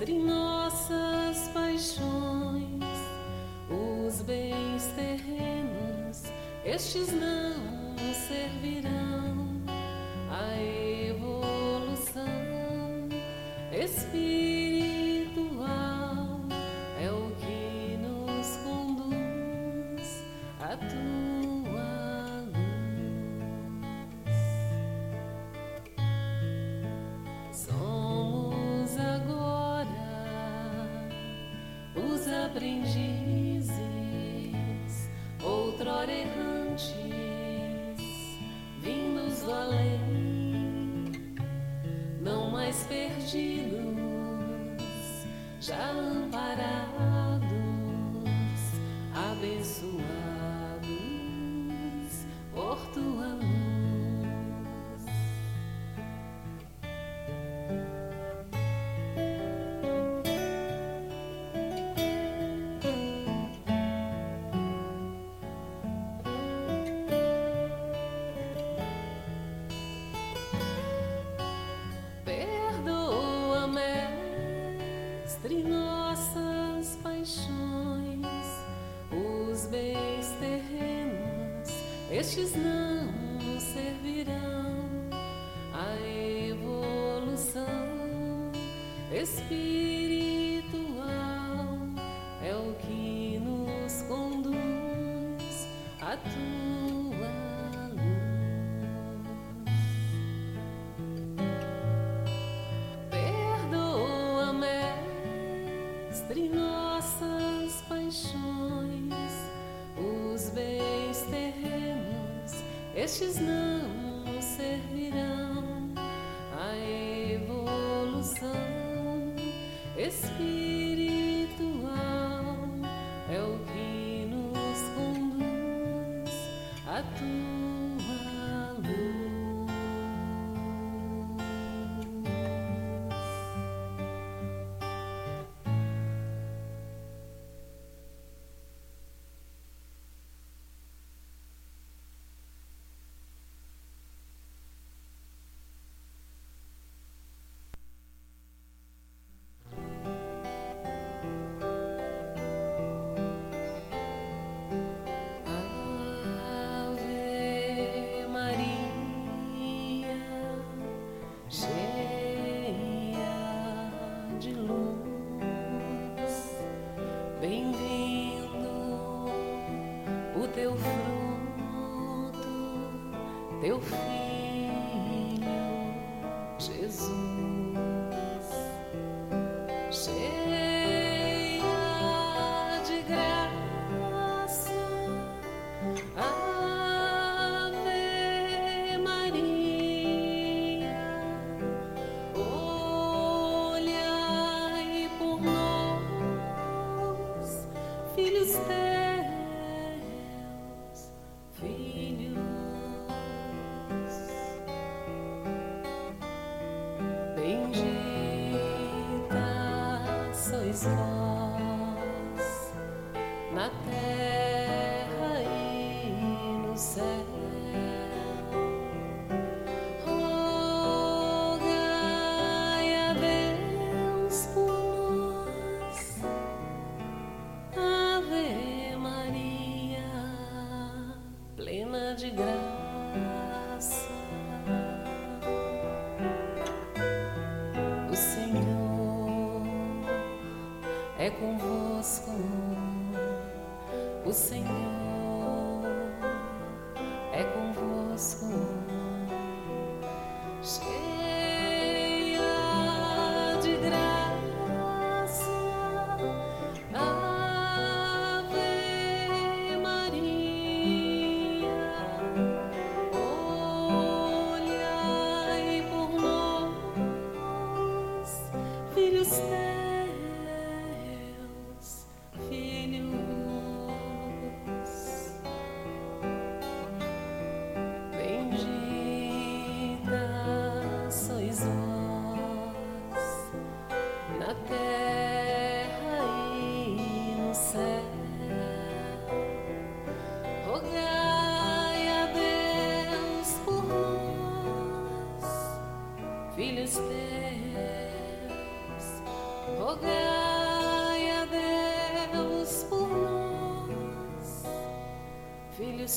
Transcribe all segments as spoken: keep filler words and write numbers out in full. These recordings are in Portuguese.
Mestre, nossas paixões, os bens terrenos, estes não servirão à evolução espiritual. É o que nos conduz à tua luz. Somos agora os aprendizes, outrora errantes, vindos do além, não mais perdidos, já amparados, abençoados por tua luz. Perdoa, Mestre, nossas paixões, os bens terrenos, estes não servirão à evolução espiritual. É o que nos conduz à tua luz. Perdoa, Mestre, nossas paixões, os bens terrenos, estes não servirão à evolução espiritual. É o que nos conduz à tua luz. Ave Maria, cheia de luz, bem-vindo o teu fruto, teu filho Jesus. Cheia de graça, Ave Maria, olhai por nós, filhos teus, filhos. Bendita sois vós na terra e no céu. Rogai a Deus por nós, Ave Maria, plena de graça. O Senhor é convosco, o Senhor é convosco. Cheia de graça, Ave Maria, olhai por nós, filhos teus, filhos. Bendita sois vós na terra e no céu. Rogai a Deus por nós, filhos teus, rogai a Deus por nós, filhos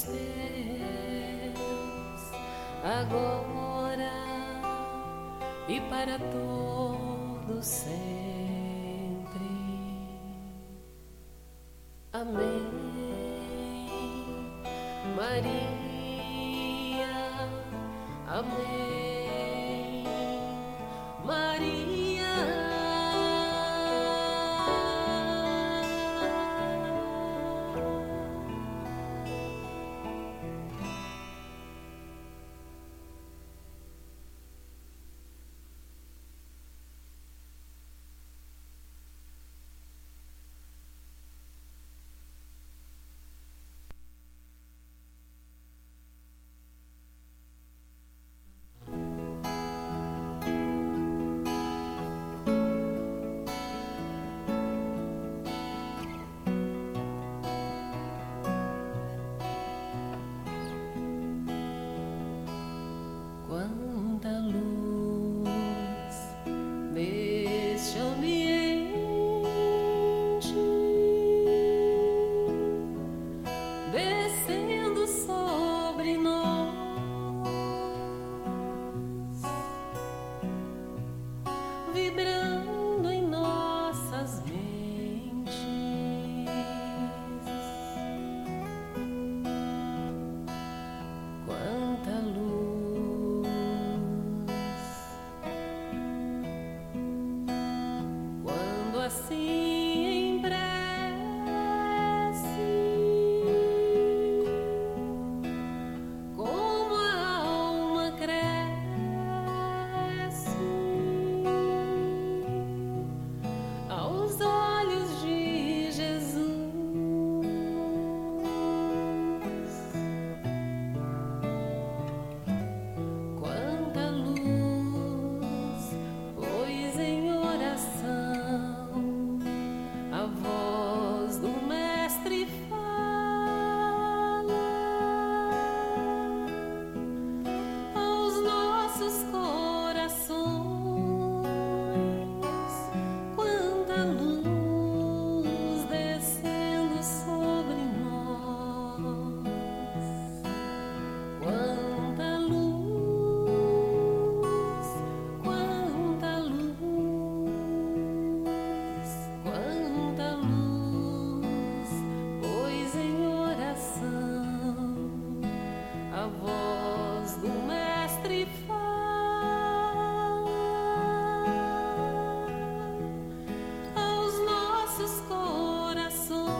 teus, agora e para todos sempre. Amém. Maria, amém. Maria. Quanta luz neste ambiente, descendo sobre nós, vibrando em nossas mentes. Quanta luz, quando assim em prece, como a alma cresce aos olhos de Jesus. Quanta luz, pois em oração a voz do Mestre fala aos nossos corações. Quanta luz descendo sobre nós. Quanta luz, quanta luz, quanta luz, pois em oração a voz do Mestre fala aos nossos corações.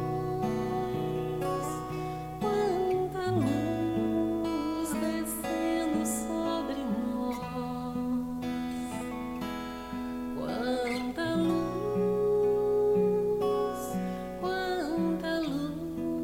Quanta luz descendo sobre nós. Quanta luz, quanta luz.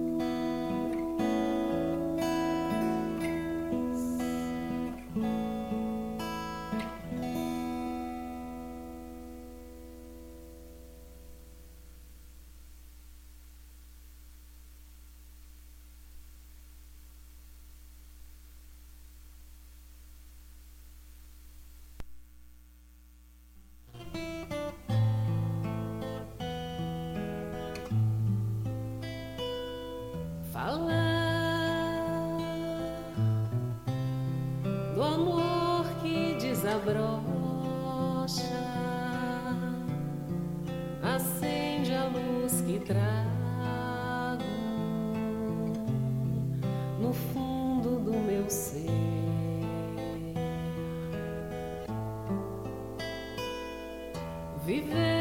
Falar do amor que desabrocha, acende a luz que trago no fundo do meu ser. Viver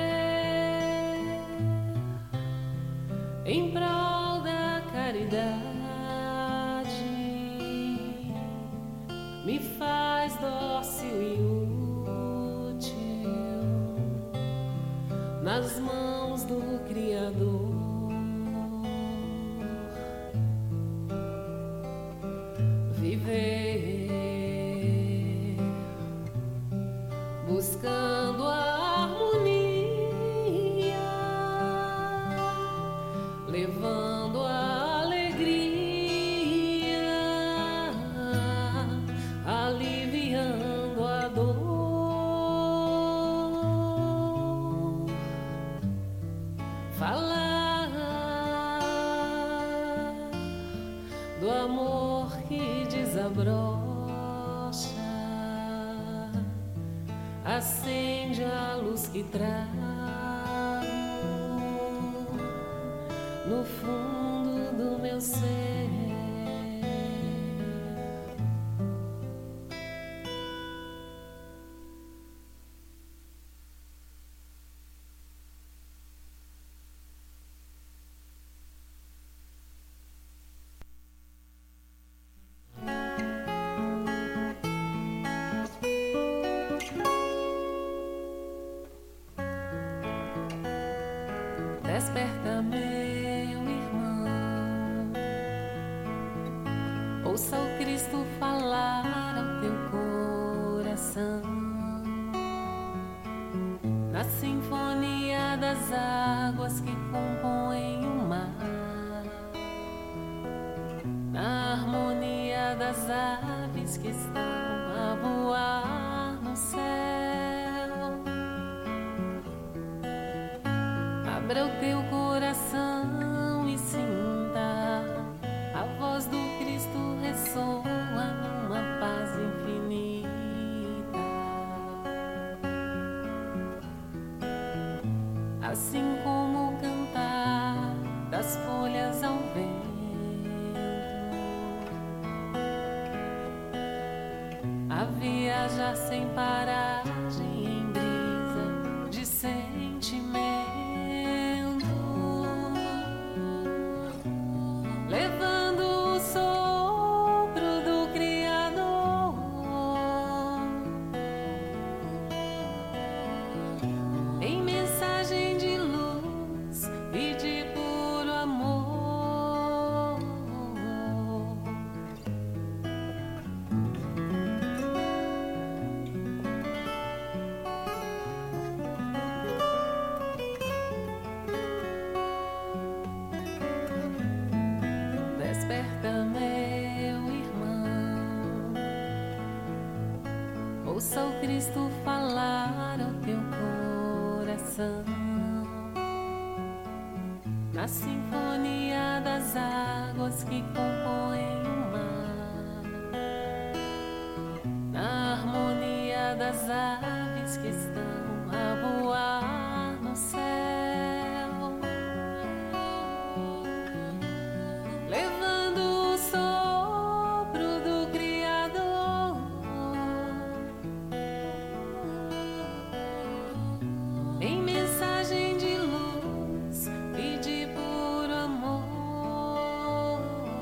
em prol da caridade me faz dócil e útil nas mãos do Criador. Viver buscando a harmonia, levando a alegria, aliviando a dor. desabrocha, acende a luz que trago no fundo do meu ser. Desperta, meu irmão, ouça o Cristo falar ao teu coração, na sinfonia das águas que compõem o mar, na harmonia das aves que estão a voar no céu. Abra o teu coração e sinta a voz do Cristo ressoa numa paz infinita. Assim como o cantar das folhas ao vento, a viajar sem paragem em brisa de sentimento, levando o sopro do Criador em mensagem de luz e de puro amor. Desperta, meu irmão, ouça o Cristo falar ao teu coração, na sinfonia das águas que compõem o mar, na harmonia das aves que estão a voar no céu, levando o sopro do Criador em mensagem de luz e de puro amor.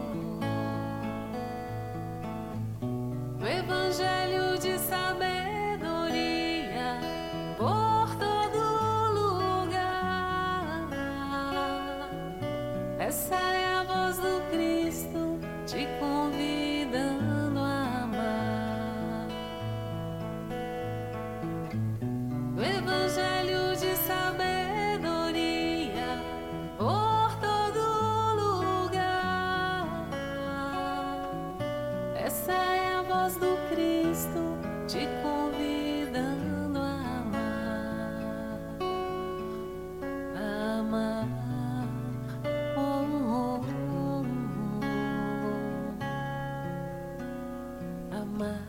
No evangelho de sabedoria por todo lugar, essa é a voz do Cristo te convidando a amar. No evangelho de sabedoria por todo lugar, essa é a voz do Cristo te convidando a amar, a amar. Oh, oh, oh, oh. Amar,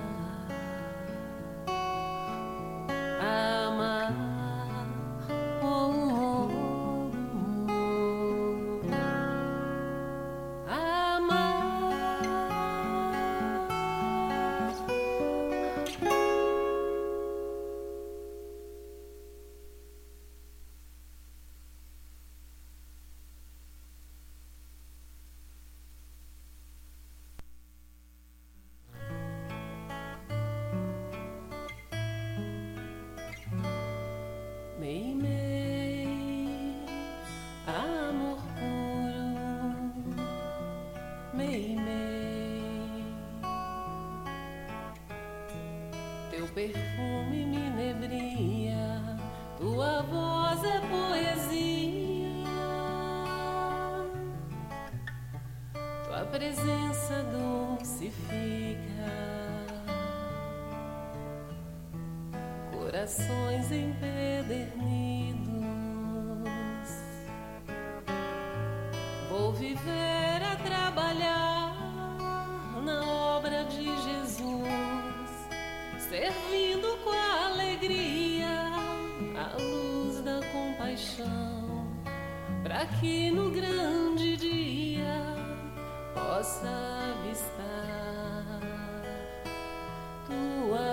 amar, oh, oh, oh. Amar. Mei, mei, amor puro, mei, mei, teu perfume me inebria, tua voz é poesia, tua presença dulcifica corações empedernidos. Vou viver a trabalhar na obra servindo com alegria a luz da compaixão, para que no grande dia possa avistar tua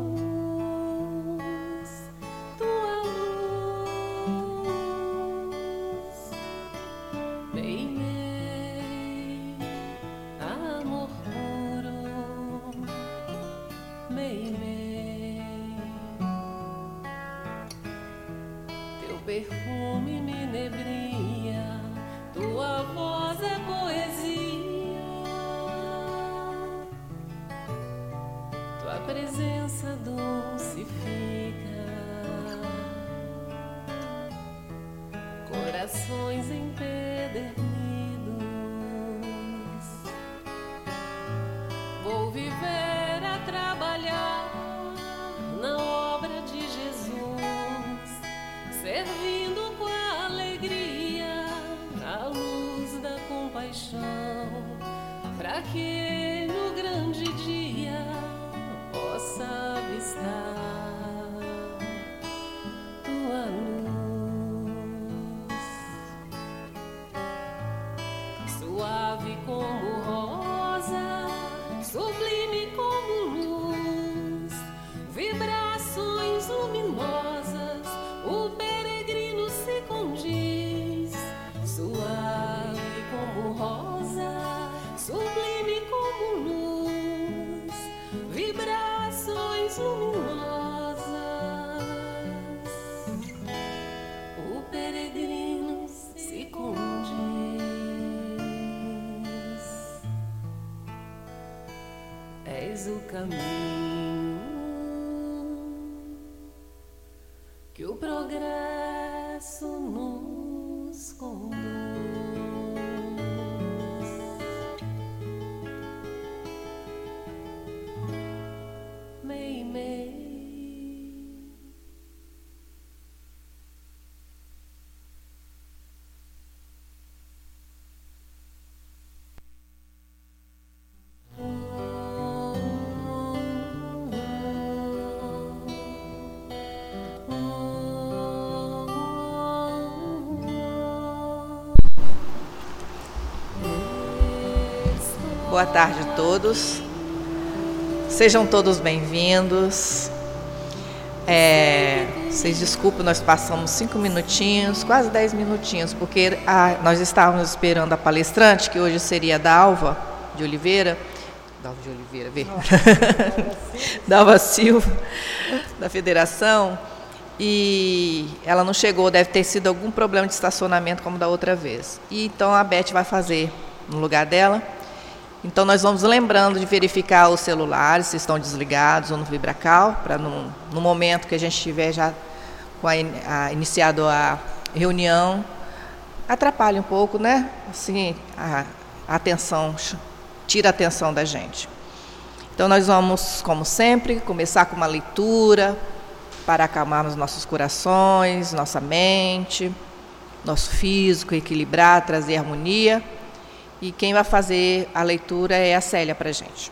luz, tua luz. Mei, mei, amor puro, mei, mei, teu perfume me inebria, tua voz é poesia, tua presença dulcifica corações empedernidos. Vou viver a trabalhar na obra de Jesus, servindo com alegria a luz da compaixão, para que no grande dia possa avistar tua luz, suave como rosa, sublime como luz, vibrações luminosas, o peregrino se condiz, suave como rosa, sublime como luz, vibrações luminosas, o peregrino se condiz. És o caminho que o progresso nos conduz. Mei, mei. Boa tarde a todos, sejam todos bem-vindos. É, vocês desculpem, nós passamos cinco minutinhos, quase dez minutinhos, porque a, nós estávamos esperando a palestrante, que hoje seria a Dalva de Oliveira, Dalva de Oliveira, vê, Dalva Silva, da Federação, e ela não chegou, deve ter sido algum problema de estacionamento como da outra vez. E então a Beth vai fazer no lugar dela. Então, nós vamos lembrando de verificar os celulares, se estão desligados ou no vibracal, para no, no momento que a gente estiver já com a, a, iniciado a reunião, atrapalhe um pouco, né? Assim, a, a atenção, tira a atenção da gente. Então, nós vamos, como sempre, começar com uma leitura para acalmarmos nossos corações, nossa mente, nosso físico, equilibrar, trazer harmonia. E quem vai fazer a leitura é a Célia para a gente.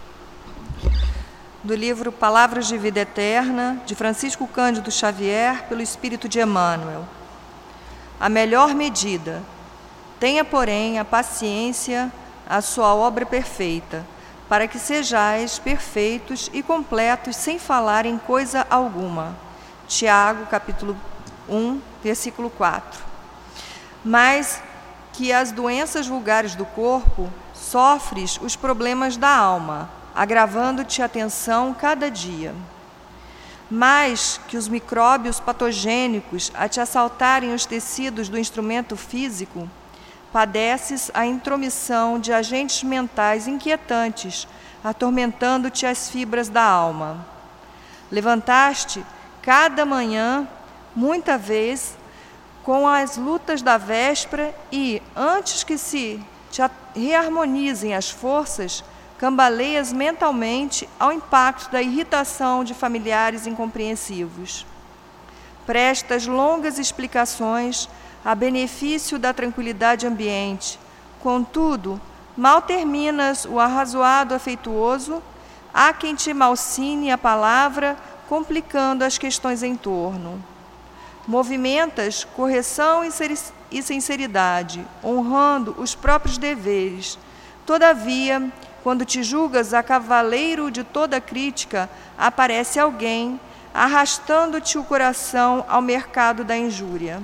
Do livro Palavras de Vida Eterna, de Francisco Cândido Xavier, pelo Espírito de Emmanuel. A melhor medida. Tenha, porém, a paciência, a sua obra perfeita, para que sejais perfeitos e completos sem falar em coisa alguma. Tiago, capítulo um, versículo quatro. Mas que as doenças vulgares do corpo, sofres os problemas da alma, agravando-te a tensão cada dia. Mais que os micróbios patogênicos a te assaltarem os tecidos do instrumento físico, padeces a intromissão de agentes mentais inquietantes, atormentando-te as fibras da alma. Levantaste cada manhã, muita vez, com as lutas da véspera e, antes que se te reharmonizem as forças, cambaleias mentalmente ao impacto da irritação de familiares incompreensivos. Prestas longas explicações a benefício da tranquilidade ambiente, contudo, mal terminas o arrazoado afeituoso, há quem te malsine a palavra, complicando as questões em torno. Movimentas correção e sinceridade, honrando os próprios deveres. Todavia, quando te julgas a cavaleiro de toda crítica, aparece alguém arrastando-te o coração ao mercado da injúria.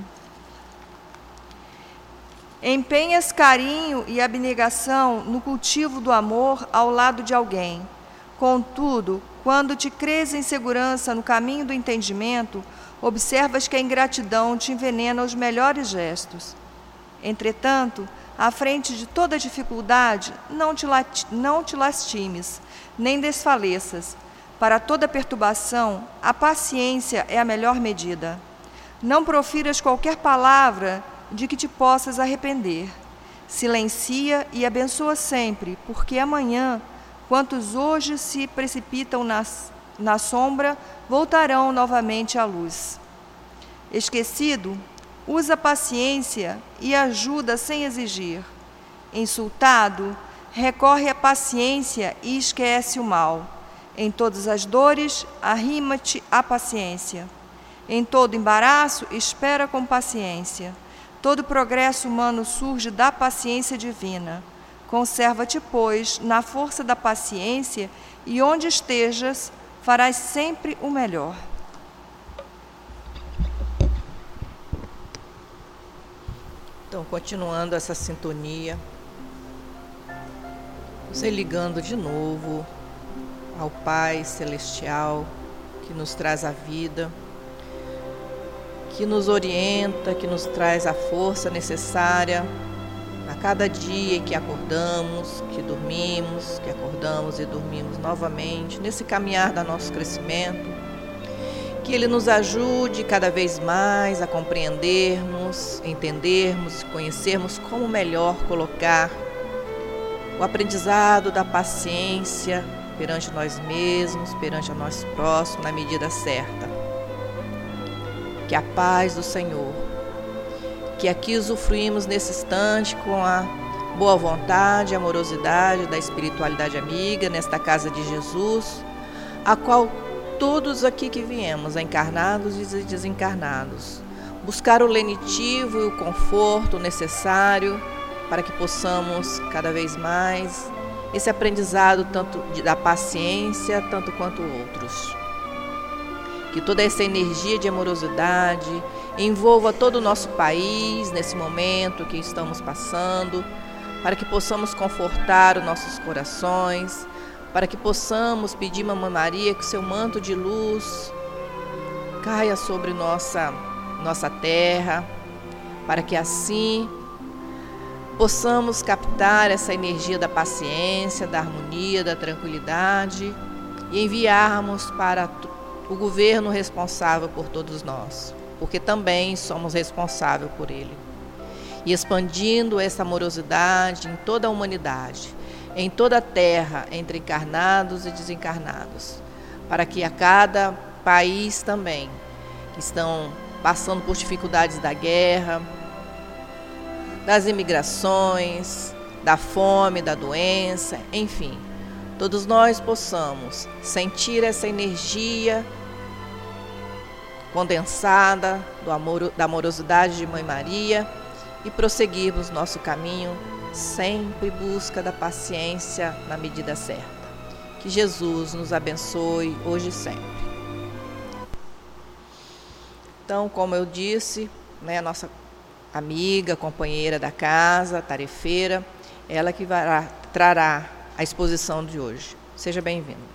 Empenhas carinho e abnegação no cultivo do amor ao lado de alguém. Contudo, quando te crês em segurança no caminho do entendimento, observas que a ingratidão te envenena os melhores gestos. Entretanto, à frente de toda dificuldade, não te, não te lastimes, nem desfaleças. Para toda perturbação, a paciência é a melhor medida. Não profiras qualquer palavra de que te possas arrepender. Silencia e abençoa sempre, porque amanhã, quantos hoje se precipitam nas, na sombra, voltarão novamente à luz. Esquecido, usa a paciência e ajuda sem exigir. Insultado, recorre à paciência e esquece o mal. Em todas as dores, arrima-te à paciência. Em todo embaraço, espera com paciência. Todo progresso humano surge da paciência divina. Conserva-te, pois, na força da paciência e onde estejas, farás sempre o melhor. Então, continuando essa sintonia, você ligando de novo ao Pai Celestial, que nos traz a vida, que nos orienta, que nos traz a força necessária a cada dia em que acordamos, que dormimos, que acordamos e dormimos novamente, nesse caminhar do nosso crescimento, que Ele nos ajude cada vez mais a compreendermos, entendermos, conhecermos como melhor colocar o aprendizado da paciência perante nós mesmos, perante a nós próximos, na medida certa. Que a paz do Senhor, que aqui usufruímos nesse instante com a boa vontade, a amorosidade da espiritualidade amiga, nesta casa de Jesus, a qual todos aqui que viemos, encarnados e desencarnados, buscar o lenitivo e o conforto necessário para que possamos cada vez mais esse aprendizado tanto da paciência, tanto quanto outros. Que toda essa energia de amorosidade envolva todo o nosso país nesse momento que estamos passando, para que possamos confortar os nossos corações, para que possamos pedir a Mamãe Maria que seu manto de luz caia sobre nossa, nossa terra, para que assim possamos captar essa energia da paciência, da harmonia, da tranquilidade e enviarmos para o governo responsável por todos nós, porque também somos responsáveis por ele. E expandindo essa amorosidade em toda a humanidade, em toda a terra, entre encarnados e desencarnados, para que a cada país também, que estão passando por dificuldades da guerra, das imigrações, da fome, da doença, enfim, todos nós possamos sentir essa energia condensada do amor, da amorosidade de Mãe Maria e prosseguirmos nosso caminho sempre em busca da paciência na medida certa. Que Jesus nos abençoe hoje e sempre. Então, como eu disse, né, a nossa amiga, companheira da casa, tarefeira, ela que vai, trará a exposição de hoje. Seja bem-vindo.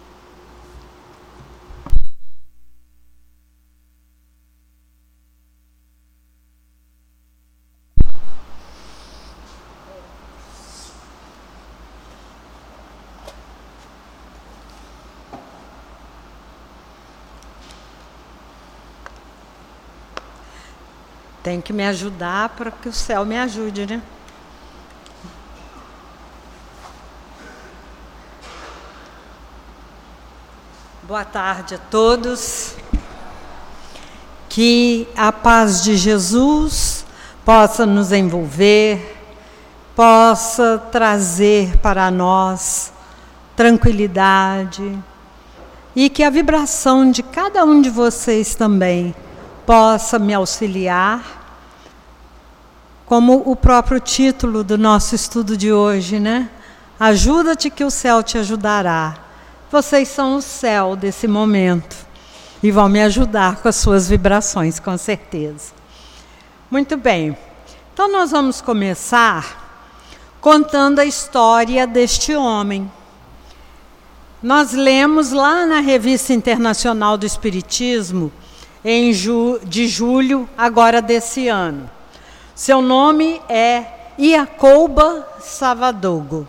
Tem que me ajudar para que o céu me ajude, né? Boa tarde a todos. Que a paz de Jesus possa nos envolver, possa trazer para nós tranquilidade, e que a vibração de cada um de vocês também possa me auxiliar, como o próprio título do nosso estudo de hoje, né? Ajuda-te que o céu te ajudará. Vocês são o céu desse momento e vão me ajudar com as suas vibrações, com certeza. Muito bem. Então nós vamos começar contando a história deste homem. Nós lemos lá na Revista Internacional do Espiritismo, em ju- de julho agora desse ano. Seu nome é Iacouba Savadogo.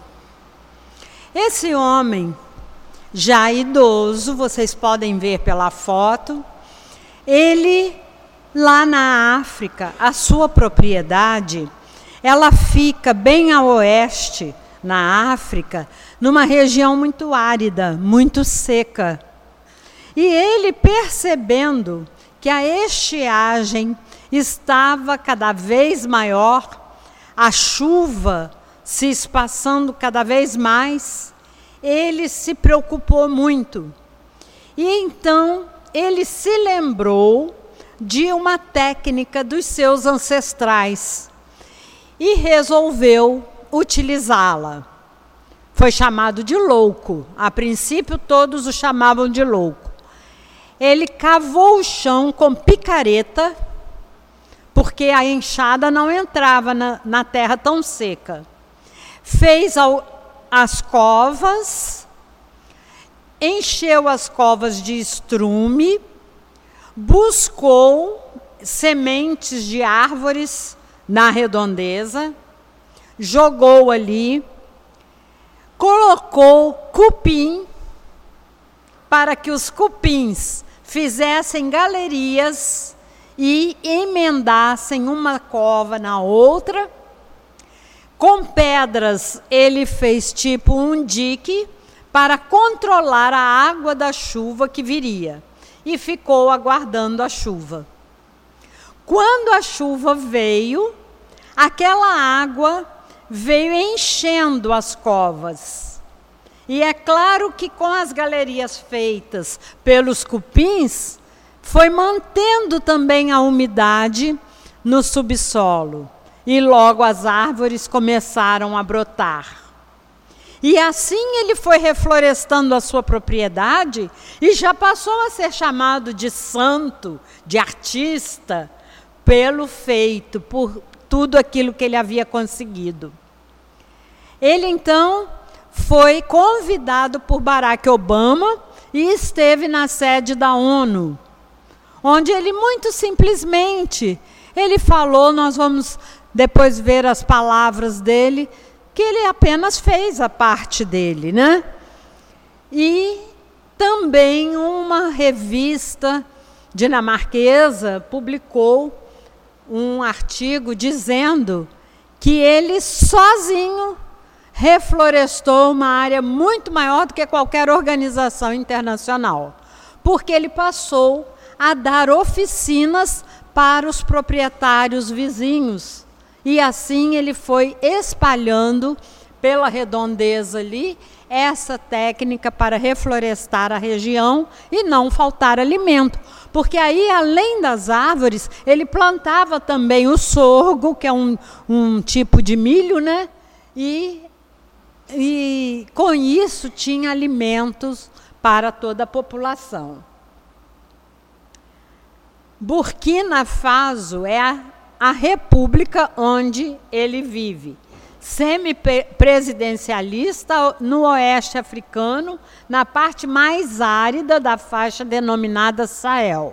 Esse homem, já idoso, vocês podem ver pela foto, ele, lá na África, a sua propriedade, ela fica bem a oeste, na África, numa região muito árida, muito seca. E ele, percebendo que a estiagem estava cada vez maior, a chuva se espaçando cada vez mais, ele se preocupou muito. E então ele se lembrou de uma técnica dos seus ancestrais e resolveu utilizá-la. Foi chamado de louco. A princípio todos o chamavam de louco. Ele cavou o chão com picareta, porque a enxada não entrava na, na terra tão seca. Fez ao, as covas, encheu as covas de estrume, buscou sementes de árvores na redondeza, jogou ali, colocou cupim para que os cupins fizessem galerias e emendassem uma cova na outra. Com pedras ele fez tipo um dique para controlar a água da chuva que viria e ficou aguardando a chuva. Quando a chuva veio, aquela água veio enchendo as covas. E é claro que com as galerias feitas pelos cupins, foi mantendo também a umidade no subsolo. E logo as árvores começaram a brotar. E assim ele foi reflorestando a sua propriedade e já passou a ser chamado de santo, de artista, pelo feito, por tudo aquilo que ele havia conseguido. Ele então foi convidado por Barack Obama e esteve na sede da ONU, onde ele muito simplesmente, ele falou, nós vamos depois ver as palavras dele, que ele apenas fez a parte dele, né? E também uma revista dinamarquesa publicou um artigo dizendo que ele sozinho reflorestou uma área muito maior do que qualquer organização internacional, porque ele passou a dar oficinas para os proprietários vizinhos. E assim ele foi espalhando pela redondeza ali essa técnica para reflorestar a região e não faltar alimento. Porque aí, além das árvores, ele plantava também o sorgo, que é um, um tipo de milho, né? E, e com isso tinha alimentos para toda a população. Burkina Faso é a, a república onde ele vive. Semipresidencialista no oeste africano, na parte mais árida da faixa denominada Sahel.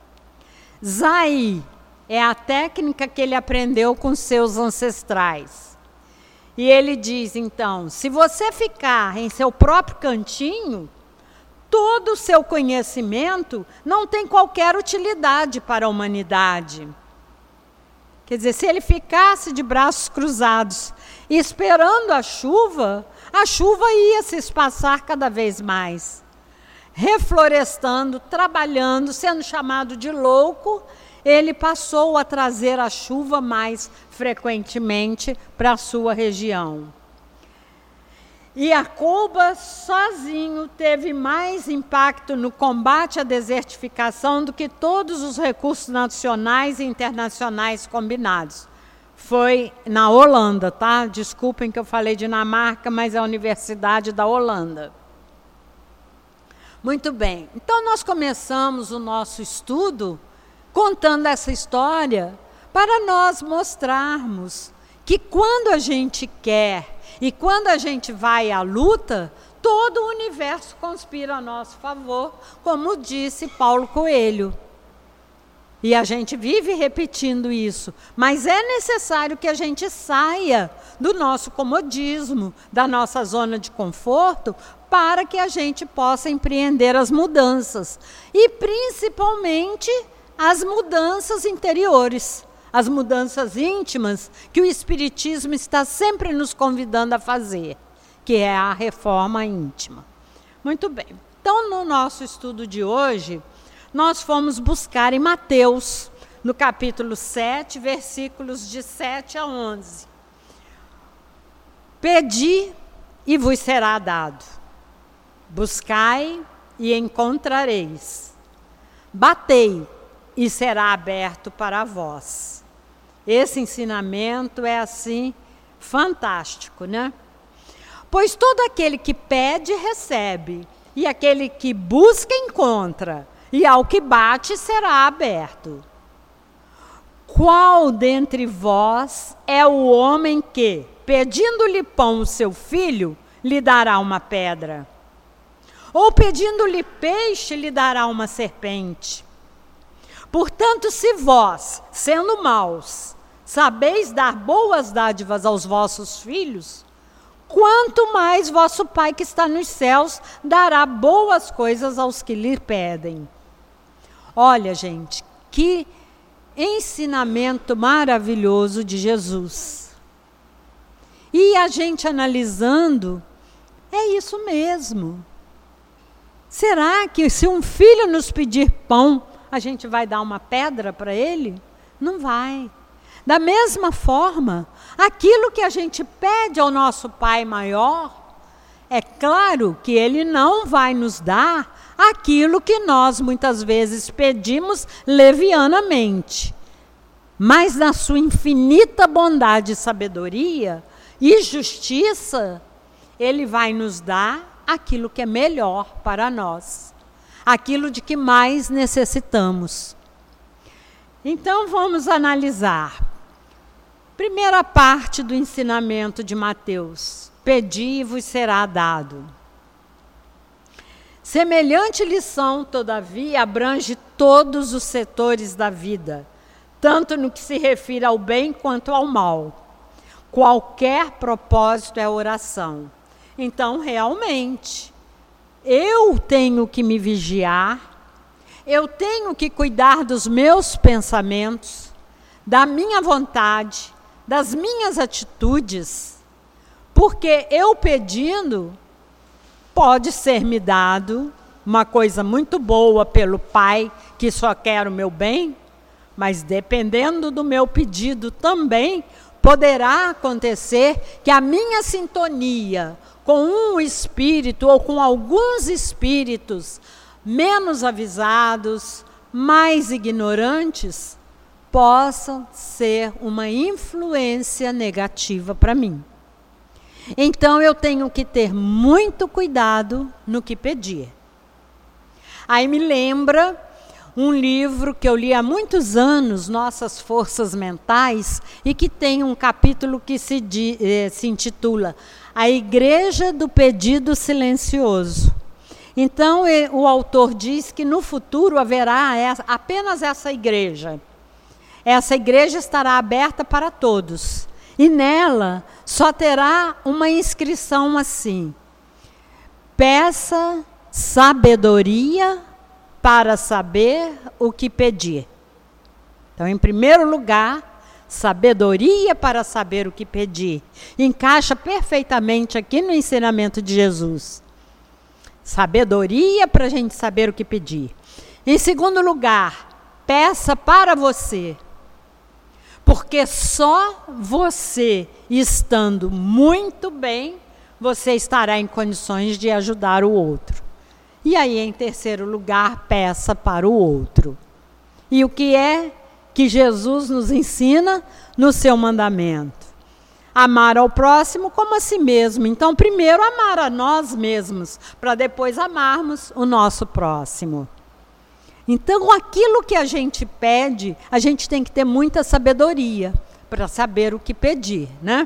Zai é a técnica que ele aprendeu com seus ancestrais. E ele diz, então, se você ficar em seu próprio cantinho, todo o seu conhecimento não tem qualquer utilidade para a humanidade. Quer dizer, se ele ficasse de braços cruzados esperando a chuva, a chuva ia se espaçar cada vez mais. Reflorestando, trabalhando, sendo chamado de louco, ele passou a trazer a chuva mais frequentemente para a sua região. E a Cuba sozinho teve mais impacto no combate à desertificação do que todos os recursos nacionais e internacionais combinados. Foi na Holanda, tá? Desculpem que eu falei Dinamarca, mas é a Universidade da Holanda. Muito bem. Então nós começamos o nosso estudo contando essa história para nós mostrarmos que quando a gente quer e quando a gente vai à luta, todo o universo conspira a nosso favor, como disse Paulo Coelho. E a gente vive repetindo isso, mas é necessário que a gente saia do nosso comodismo, da nossa zona de conforto, para que a gente possa empreender as mudanças. E principalmente as mudanças interiores, as mudanças íntimas que o Espiritismo está sempre nos convidando a fazer, que é a reforma íntima. Muito bem. Então, no nosso estudo de hoje, nós fomos buscar em Mateus, no capítulo sete, versículos de sete a onze. Pedi e vos será dado. Buscai e encontrareis. Batei e será aberto para vós. Esse ensinamento é assim fantástico, né? Pois todo aquele que pede, recebe, e aquele que busca, encontra, e ao que bate, será aberto. Qual dentre vós é o homem que, pedindo-lhe pão o seu filho, lhe dará uma pedra? Ou pedindo-lhe peixe, lhe dará uma serpente? Portanto, se vós, sendo maus, sabeis dar boas dádivas aos vossos filhos, quanto mais vosso Pai que está nos céus dará boas coisas aos que lhe pedem. Olha, gente, que ensinamento maravilhoso de Jesus. E a gente analisando, é isso mesmo. Será que se um filho nos pedir pão, a gente vai dar uma pedra para ele? Não vai. Da mesma forma, aquilo que a gente pede ao nosso Pai maior, é claro que Ele não vai nos dar aquilo que nós muitas vezes pedimos levianamente. Mas na sua infinita bondade e sabedoria e justiça, Ele vai nos dar aquilo que é melhor para nós. Aquilo de que mais necessitamos. Então vamos analisar. Primeira parte do ensinamento de Mateus. Pedi e vos será dado. Semelhante lição, todavia, abrange todos os setores da vida, tanto no que se refere ao bem quanto ao mal. Qualquer propósito é oração. Então, realmente, eu tenho que me vigiar, eu tenho que cuidar dos meus pensamentos, da minha vontade, das minhas atitudes, porque eu pedindo, pode ser me dado uma coisa muito boa pelo Pai, que só quer o meu bem, mas dependendo do meu pedido também, poderá acontecer que a minha sintonia com um espírito ou com alguns espíritos menos avisados, mais ignorantes, possam ser uma influência negativa para mim. Então eu tenho que ter muito cuidado no que pedir. Aí me lembra um livro que eu li há muitos anos, Nossas Forças Mentais, e que tem um capítulo que se, di, eh, se intitula A Igreja do Pedido Silencioso. Então eh, o autor diz que no futuro haverá essa, apenas essa igreja. Essa igreja estará aberta para todos. E nela só terá uma inscrição assim: peça sabedoria para saber o que pedir. Então, em primeiro lugar, sabedoria para saber o que pedir. Encaixa perfeitamente aqui no ensinamento de Jesus. Sabedoria para a gente saber o que pedir. Em segundo lugar, peça para você. Porque só você estando muito bem, você estará em condições de ajudar o outro. E aí, em terceiro lugar, peça para o outro. E o que é que Jesus nos ensina no seu mandamento? Amar ao próximo como a si mesmo. Então, primeiro amar a nós mesmos, para depois amarmos o nosso próximo. Então, aquilo que a gente pede, a gente tem que ter muita sabedoria para saber o que pedir, né?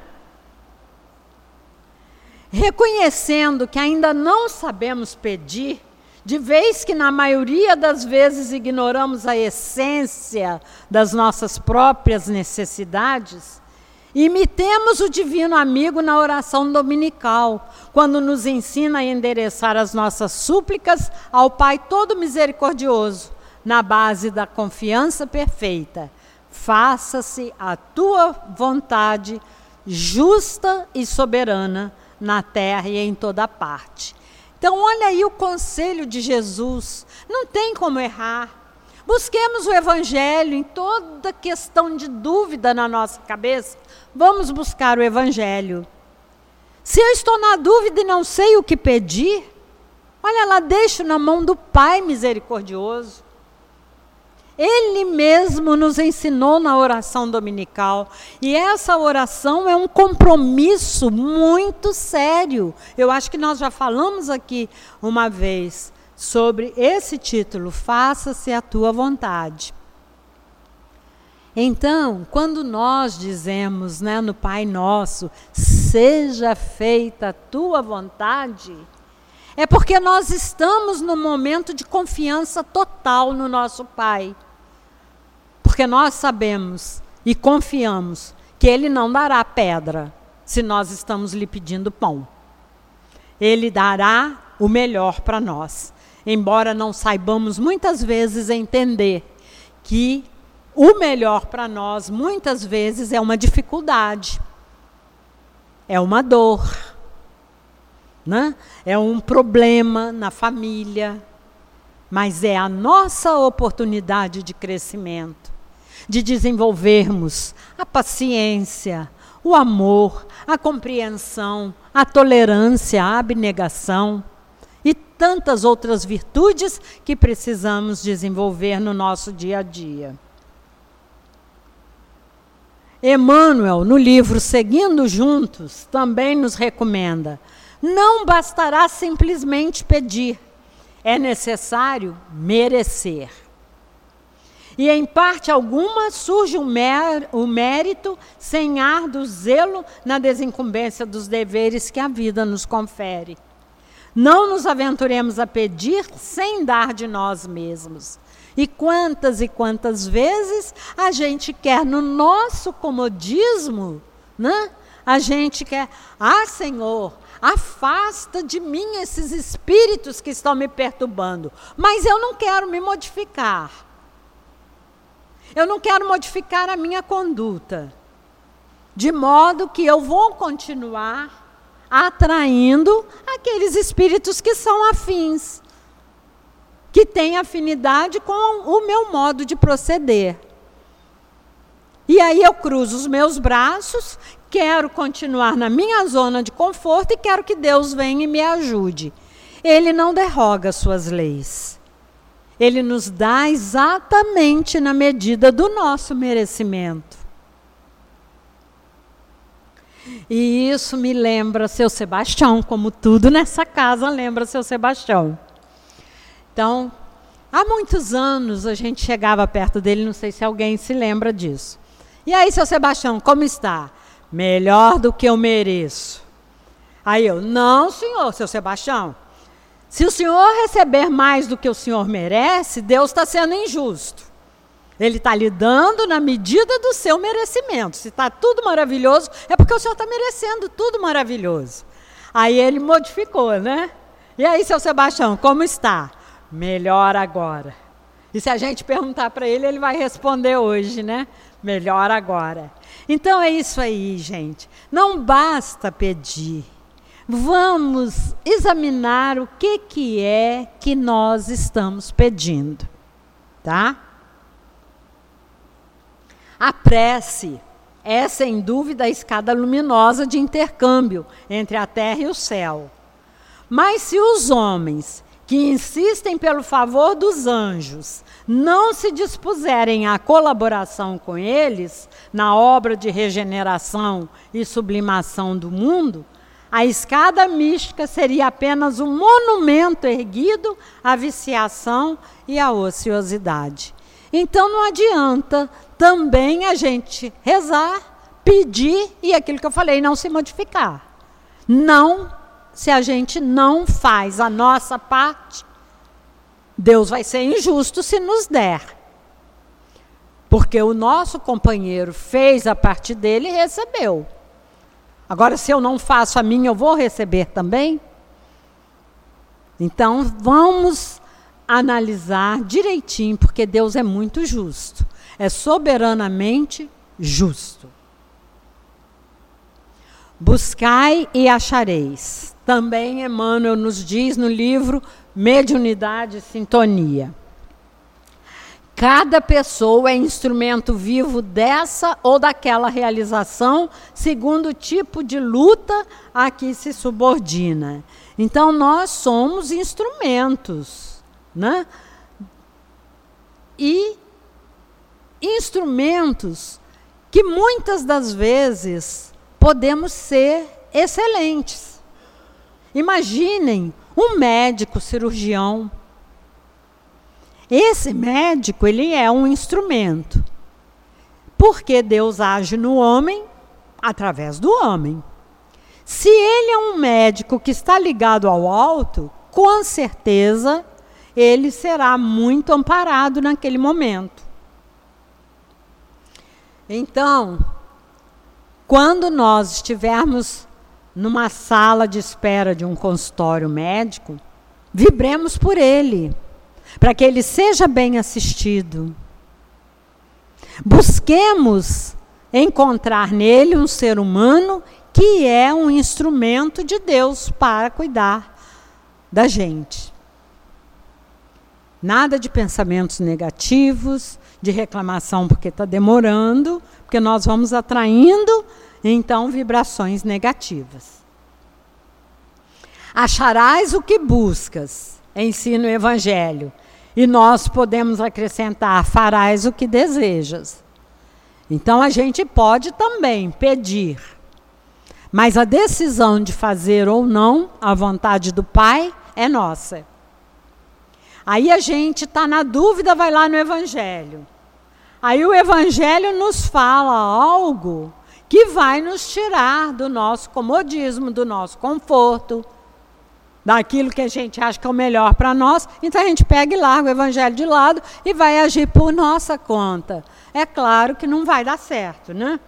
Reconhecendo que ainda não sabemos pedir, de vez que na maioria das vezes ignoramos a essência das nossas próprias necessidades, imitemos o divino amigo na oração dominical, quando nos ensina a endereçar as nossas súplicas ao Pai todo misericordioso, na base da confiança perfeita. Faça-se a tua vontade justa e soberana na terra e em toda parte. Então, olha aí o conselho de Jesus. Não tem como errar. Busquemos o Evangelho em toda questão de dúvida na nossa cabeça. Vamos buscar o Evangelho. Se eu estou na dúvida e não sei o que pedir, olha lá, deixo na mão do Pai misericordioso. Ele mesmo nos ensinou na oração dominical. E essa oração é um compromisso muito sério. Eu acho que nós já falamos aqui uma vez sobre esse título, faça-se a tua vontade. Então, quando nós dizemos, né, no Pai Nosso, seja feita a tua vontade, é porque nós estamos num momento de confiança total no nosso Pai. Porque nós sabemos e confiamos que Ele não dará pedra se nós estamos lhe pedindo pão. Ele dará o melhor para nós. Embora não saibamos muitas vezes entender que o melhor para nós muitas vezes é uma dificuldade, é uma dor, né? É um problema na família, mas é a nossa oportunidade de crescimento, de desenvolvermos a paciência, o amor, a compreensão, a tolerância, a abnegação e tantas outras virtudes que precisamos desenvolver no nosso dia a dia. Emmanuel, no livro Seguindo Juntos, também nos recomenda: não bastará simplesmente pedir, é necessário merecer. E em parte alguma surge o, mér, o mérito sem ar do zelo na desincumbência dos deveres que a vida nos confere. Não nos aventuremos a pedir sem dar de nós mesmos. E quantas e quantas vezes a gente quer, no nosso comodismo, né? A gente quer, ah, Senhor, afasta de mim esses espíritos que estão me perturbando. Mas eu não quero me modificar. Eu não quero modificar a minha conduta. De modo que eu vou continuar atraindo aqueles espíritos que são afins, que têm afinidade com o meu modo de proceder. E aí eu cruzo os meus braços, quero continuar na minha zona de conforto e quero que Deus venha e me ajude. Ele não derroga suas leis. Ele nos dá exatamente na medida do nosso merecimento. E isso me lembra seu Sebastião, como tudo nessa casa lembra seu Sebastião. Então, há muitos anos a gente chegava perto dele, não sei se alguém se lembra disso. E aí, seu Sebastião, como está? Melhor do que eu mereço. Aí eu, não, senhor, seu Sebastião. Se o senhor receber mais do que o senhor merece, Deus está sendo injusto. Ele está lhe dando na medida do seu merecimento. Se está tudo maravilhoso, é porque o senhor está merecendo tudo maravilhoso. Aí ele modificou, né? E aí, seu Sebastião, como está? Melhor agora. E se a gente perguntar para ele, ele vai responder hoje, né? Melhor agora. Então é isso aí, gente. Não basta pedir. Vamos examinar o que, que é que nós estamos pedindo, tá? A prece é, sem dúvida, a escada luminosa de intercâmbio entre a terra e o céu. Mas se os homens que insistem pelo favor dos anjos não se dispuserem à colaboração com eles na obra de regeneração e sublimação do mundo, a escada mística seria apenas um monumento erguido à viciação e à ociosidade. Então não adianta também a gente rezar, pedir e aquilo que eu falei, não se modificar. Não, se a gente não faz a nossa parte, Deus vai ser injusto se nos der. Porque o nosso companheiro fez a parte dele e recebeu. Agora, se eu não faço a minha, eu vou receber também? Então, vamos analisar direitinho, porque Deus é muito justo. É soberanamente justo. Buscai e achareis. Também Emmanuel nos diz no livro Mediunidade e Sintonia. Cada pessoa é instrumento vivo dessa ou daquela realização, segundo o tipo de luta a que se subordina. Então, nós somos instrumentos, né? E instrumentos que muitas das vezes podemos ser excelentes. Imaginem um médico cirurgião. Esse médico, ele é um instrumento. Porque Deus age no homem através do homem. Se ele é um médico que está ligado ao alto, com certeza ele será muito amparado naquele momento. Então, quando nós estivermos numa sala de espera de um consultório médico, vibremos por ele, para que ele seja bem assistido. Busquemos encontrar nele um ser humano que é um instrumento de Deus para cuidar da gente. Nada de pensamentos negativos, de reclamação porque está demorando, porque nós vamos atraindo, então, vibrações negativas. Acharás o que buscas, ensina o Evangelho. E nós podemos acrescentar, farás o que desejas. Então, a gente pode também pedir. Mas a decisão de fazer ou não a vontade do Pai é nossa. Aí a gente está na dúvida, vai lá no Evangelho. Aí o Evangelho nos fala algo que vai nos tirar do nosso comodismo, do nosso conforto, daquilo que a gente acha que é o melhor para nós. Então a gente pega e larga o Evangelho de lado e vai agir por nossa conta. É claro que não vai dar certo, né?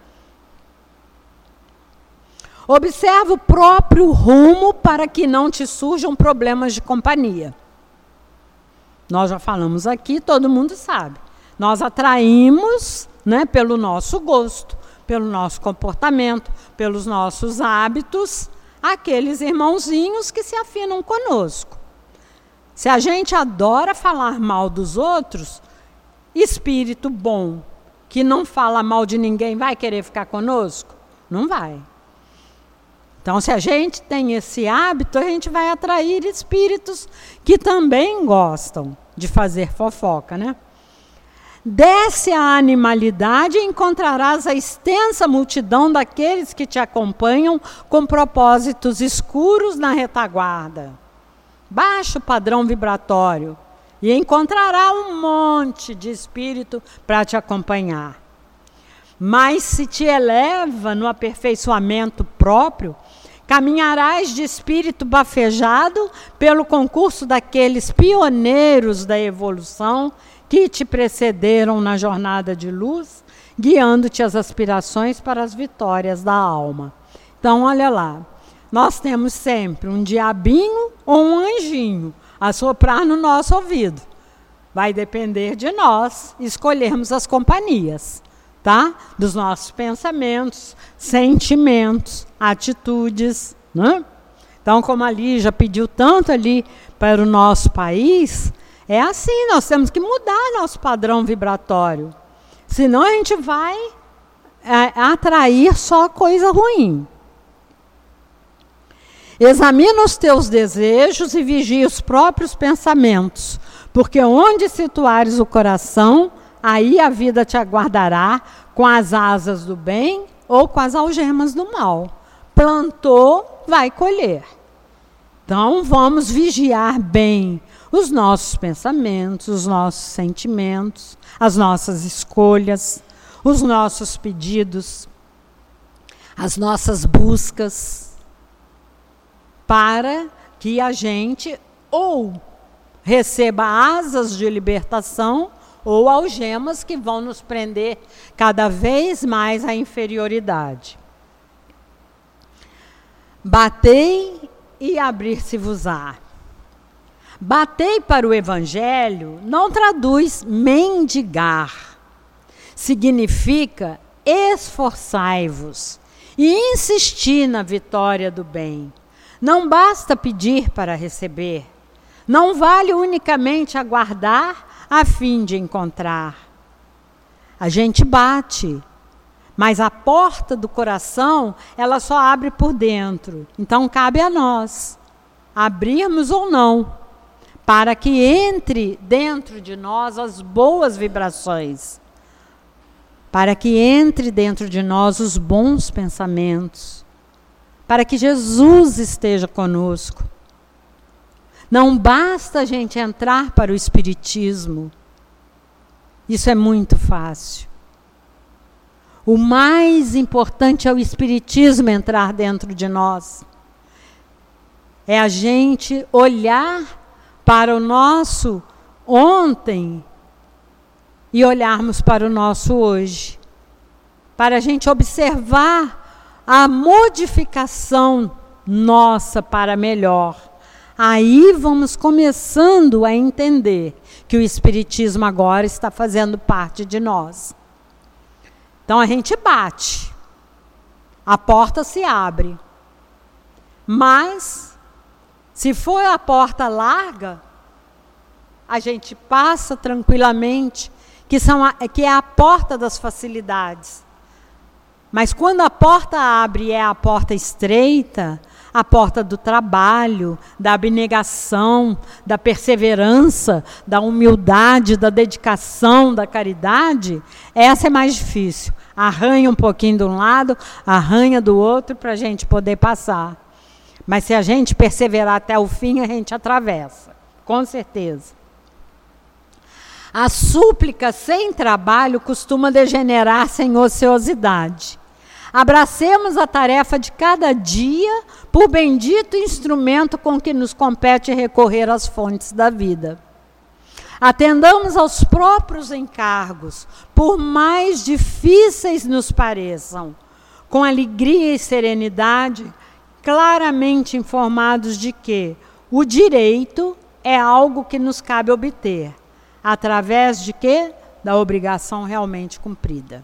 Observa o próprio rumo para que não te surjam problemas de companhia. Nós já falamos aqui, todo mundo sabe. Nós atraímos, né, pelo nosso gosto, pelo nosso comportamento, pelos nossos hábitos, aqueles irmãozinhos que se afinam conosco. Se a gente adora falar mal dos outros, espírito bom, que não fala mal de ninguém, vai querer ficar conosco? Não vai. Então, se a gente tem esse hábito, a gente vai atrair espíritos que também gostam de fazer fofoca, né? Desce a animalidade e encontrarás a extensa multidão daqueles que te acompanham com propósitos escuros na retaguarda. Baixa o padrão vibratório e encontrará um monte de espírito para te acompanhar. Mas se te eleva no aperfeiçoamento próprio, caminharás de espírito bafejado pelo concurso daqueles pioneiros da evolução que te precederam na jornada de luz, guiando-te as aspirações para as vitórias da alma. Então, olha lá, nós temos sempre um diabinho ou um anjinho a soprar no nosso ouvido. Vai depender de nós escolhermos as companhias, tá? Dos nossos pensamentos, sentimentos, atitudes, né? Então, como a Lígia pediu tanto ali para o nosso país, é assim, nós temos que mudar nosso padrão vibratório. Senão a gente vai é, atrair só coisa ruim. Examina os teus desejos e vigia os próprios pensamentos, porque onde situares o coração, aí a vida te aguardará com as asas do bem ou com as algemas do mal. Plantou, vai colher. Então, vamos vigiar bem os nossos pensamentos, os nossos sentimentos, as nossas escolhas, os nossos pedidos, as nossas buscas, para que a gente ou receba asas de libertação ou algemas que vão nos prender cada vez mais à inferioridade. Batei e abrir-se-vos-á. Batei para o Evangelho não traduz mendigar. Significa esforçai-vos e insistir na vitória do bem. Não basta pedir para receber. Não vale unicamente aguardar a fim de encontrar. A gente bate, mas a porta do coração, ela só abre por dentro. Então, cabe a nós abrirmos ou não, para que entre dentro de nós as boas vibrações, para que entre dentro de nós os bons pensamentos, para que Jesus esteja conosco. Não basta a gente entrar para o Espiritismo. Isso é muito fácil. O mais importante é o Espiritismo entrar dentro de nós. É a gente olhar para o nosso ontem e olharmos para o nosso hoje. Para a gente observar a modificação nossa para melhor. Aí vamos começando a entender que o Espiritismo agora está fazendo parte de nós. Então a gente bate, a porta se abre, mas se for a porta larga, a gente passa tranquilamente, que, são a, que é a porta das facilidades. Mas quando a porta abre e é a porta estreita, a porta do trabalho, da abnegação, da perseverança, da humildade, da dedicação, da caridade, essa é mais difícil. Arranha um pouquinho de um lado, arranha do outro para a gente poder passar. Mas se a gente perseverar até o fim, a gente atravessa, com certeza. A súplica sem trabalho costuma degenerar-se em ociosidade. Abracemos a tarefa de cada dia por bendito instrumento com que nos compete recorrer às fontes da vida. Atendamos aos próprios encargos, por mais difíceis nos pareçam, com alegria e serenidade, claramente informados de que o direito é algo que nos cabe obter, através de quê? Da obrigação realmente cumprida.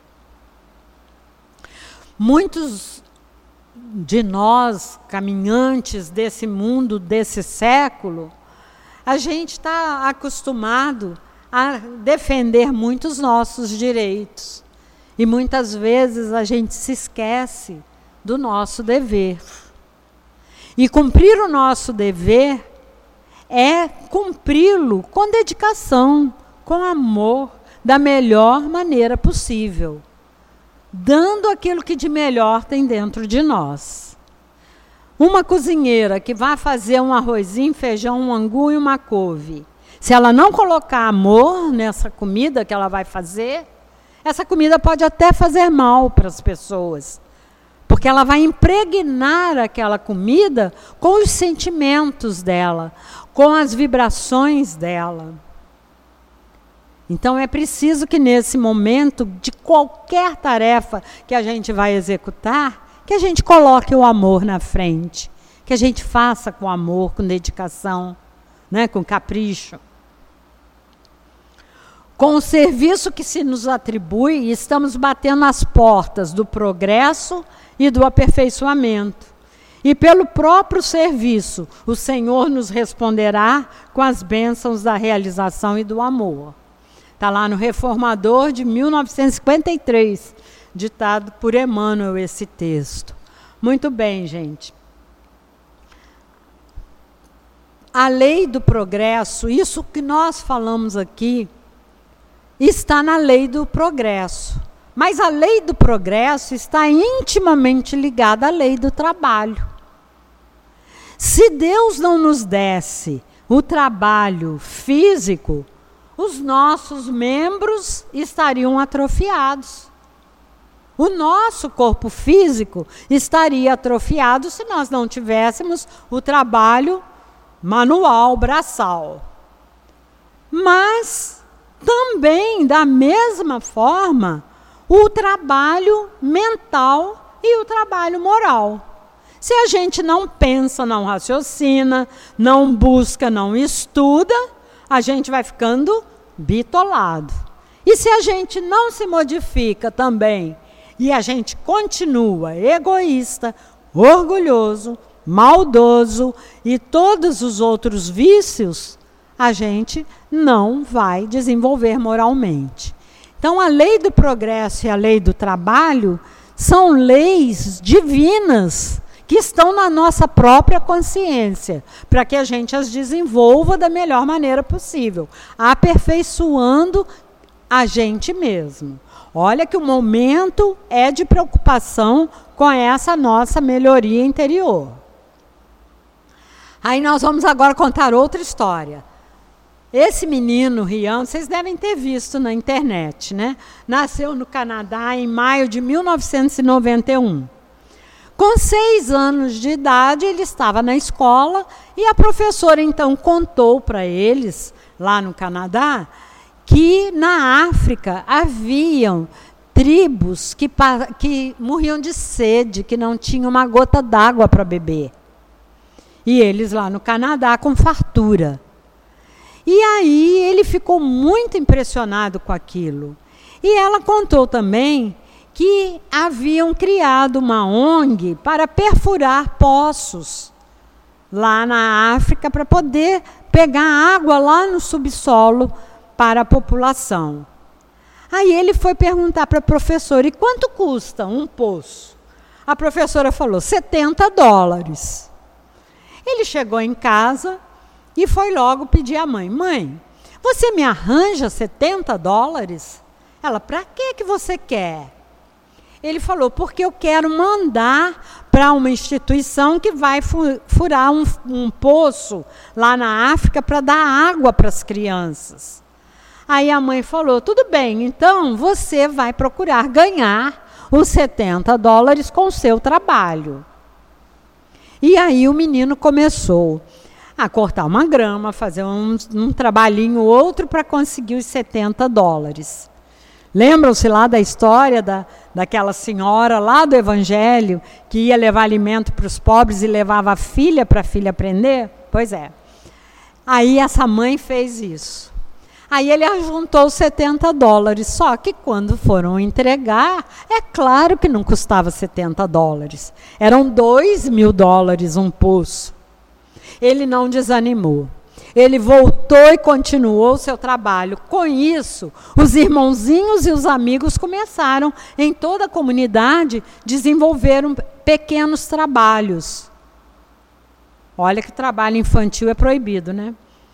Muitos de nós, caminhantes desse mundo, desse século, a gente está acostumado a defender muitos nossos direitos. E muitas vezes a gente se esquece do nosso dever. E cumprir o nosso dever é cumpri-lo com dedicação, com amor, da melhor maneira possível, dando aquilo que de melhor tem dentro de nós. Uma cozinheira que vai fazer um arrozinho, feijão, um angu e uma couve, se ela não colocar amor nessa comida que ela vai fazer, essa comida pode até fazer mal para as pessoas, porque ela vai impregnar aquela comida com os sentimentos dela, com as vibrações dela. Então é preciso que nesse momento de qualquer tarefa que a gente vai executar, que a gente coloque o amor na frente, que a gente faça com amor, com dedicação, né, com capricho. Com o serviço que se nos atribui, estamos batendo as portas do progresso e do aperfeiçoamento. E pelo próprio serviço, o Senhor nos responderá com as bênçãos da realização e do amor. Está lá no Reformador de mil novecentos e cinquenta e três, ditado por Emmanuel esse texto. Muito bem, gente. A lei do progresso, isso que nós falamos aqui, está na lei do progresso. Mas a lei do progresso está intimamente ligada à lei do trabalho. Se Deus não nos desse o trabalho físico, os nossos membros estariam atrofiados. O nosso corpo físico estaria atrofiado se nós não tivéssemos o trabalho manual, braçal. Mas também, da mesma forma, o trabalho mental e o trabalho moral. Se a gente não pensa, não raciocina, não busca, não estuda, a gente vai ficando bitolado. E se a gente não se modifica também, e a gente continua egoísta, orgulhoso, maldoso e todos os outros vícios, a gente não vai desenvolver moralmente. Então, a lei do progresso e a lei do trabalho são leis divinas que estão na nossa própria consciência, para que a gente as desenvolva da melhor maneira possível, aperfeiçoando a gente mesmo. Olha que o momento é de preocupação com essa nossa melhoria interior. Aí nós vamos agora contar outra história. Esse menino, Rian, vocês devem ter visto na internet, né? Nasceu no Canadá em maio de mil novecentos e noventa e um. Com seis anos de idade, ele estava na escola e a professora então contou para eles, lá no Canadá, que na África haviam tribos que, que morriam de sede, que não tinham uma gota d'água para beber. E eles lá no Canadá com fartura. E aí ele ficou muito impressionado com aquilo. E ela contou também que haviam criado uma O N G para perfurar poços lá na África para poder pegar água lá no subsolo para a população. Aí ele foi perguntar para a professora, e quanto custa um poço? A professora falou, setenta dólares. Ele chegou em casa e foi logo pedir à mãe, mãe, você me arranja setenta dólares? Ela, para que que você quer? Ele falou, porque eu quero mandar para uma instituição que vai furar um, um poço lá na África para dar água para as crianças. Aí a mãe falou, tudo bem, então você vai procurar ganhar os setenta dólares com o seu trabalho. E aí o menino começou a cortar uma grama, fazer um, um trabalhinho outro para conseguir os setenta dólares. Lembram-se lá da história da, daquela senhora lá do Evangelho que ia levar alimento para os pobres e levava a filha para a filha aprender? Pois é. Aí essa mãe fez isso. Aí ele ajuntou setenta dólares, só que quando foram entregar, é claro que não custava setenta dólares. Eram dois mil dólares um poço. Ele não desanimou. Ele voltou e continuou o seu trabalho. Com isso, os irmãozinhos e os amigos começaram, em toda a comunidade, desenvolveram pequenos trabalhos. Olha que trabalho infantil é proibido, né?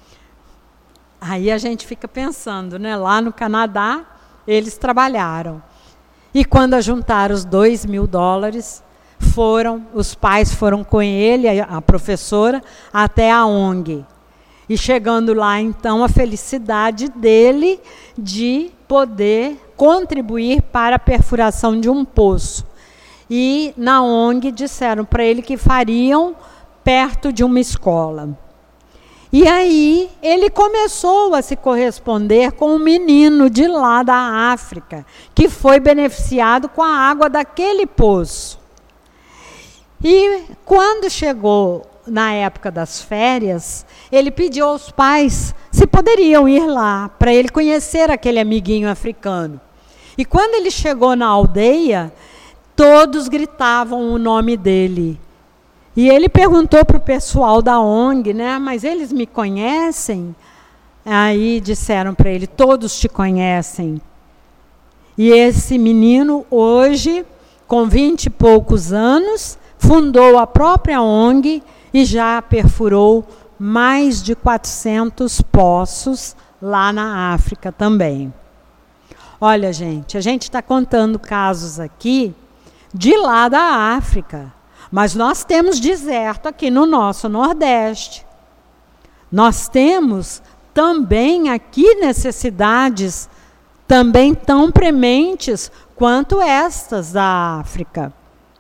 Aí a gente fica pensando, né? Lá no Canadá, eles trabalharam. E quando juntaram os dois mil dólares, foram, os pais foram com ele, a, a professora, até a O N G. E chegando lá, então, a felicidade dele de poder contribuir para a perfuração de um poço. E na O N G disseram para ele que fariam perto de uma escola. E aí ele começou a se corresponder com um menino de lá da África, que foi beneficiado com a água daquele poço. E quando chegou na época das férias, ele pediu aos pais se poderiam ir lá, para ele conhecer aquele amiguinho africano. E quando ele chegou na aldeia, todos gritavam o nome dele. E ele perguntou para o pessoal da O N G, né, mas eles me conhecem? Aí disseram para ele, todos te conhecem. E esse menino, hoje, com vinte e poucos anos, fundou a própria O N G e já perfurou mais de quatrocentos poços lá na África também. Olha, gente, a gente está contando casos aqui de lá da África, mas nós temos deserto aqui no nosso Nordeste. Nós temos também aqui necessidades também tão prementes quanto estas da África.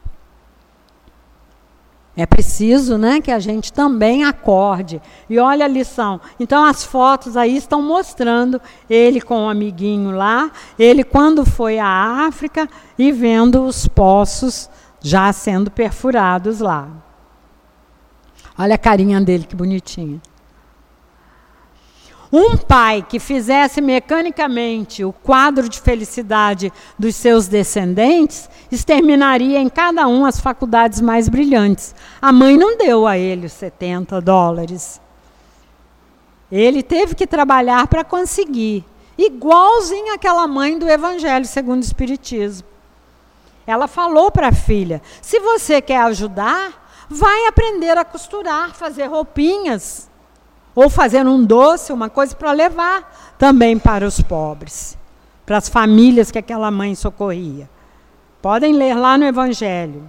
É preciso, né, que a gente também acorde. E olha a lição. Então, as fotos aí estão mostrando ele com um amiguinho lá, ele quando foi à África e vendo os poços já sendo perfurados lá. Olha a carinha dele, que bonitinha. Um pai que fizesse mecanicamente o quadro de felicidade dos seus descendentes, exterminaria em cada um as faculdades mais brilhantes. A mãe não deu a ele os setenta dólares. Ele teve que trabalhar para conseguir. Igualzinho aquela mãe do Evangelho segundo o Espiritismo. Ela falou para a filha, se você quer ajudar, vai aprender a costurar, fazer roupinhas. Ou fazer um doce, uma coisa para levar também para os pobres, para as famílias que aquela mãe socorria. Podem ler lá no Evangelho.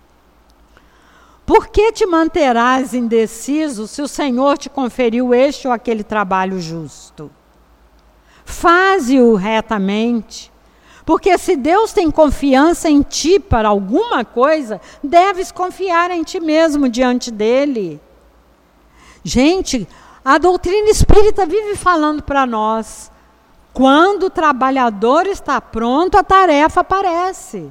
Por que te manterás indeciso se o Senhor te conferiu este ou aquele trabalho justo? Faze-o retamente, porque se Deus tem confiança em ti para alguma coisa, deves confiar em ti mesmo diante dele. Gente, a doutrina espírita vive falando para nós, quando o trabalhador está pronto, a tarefa aparece.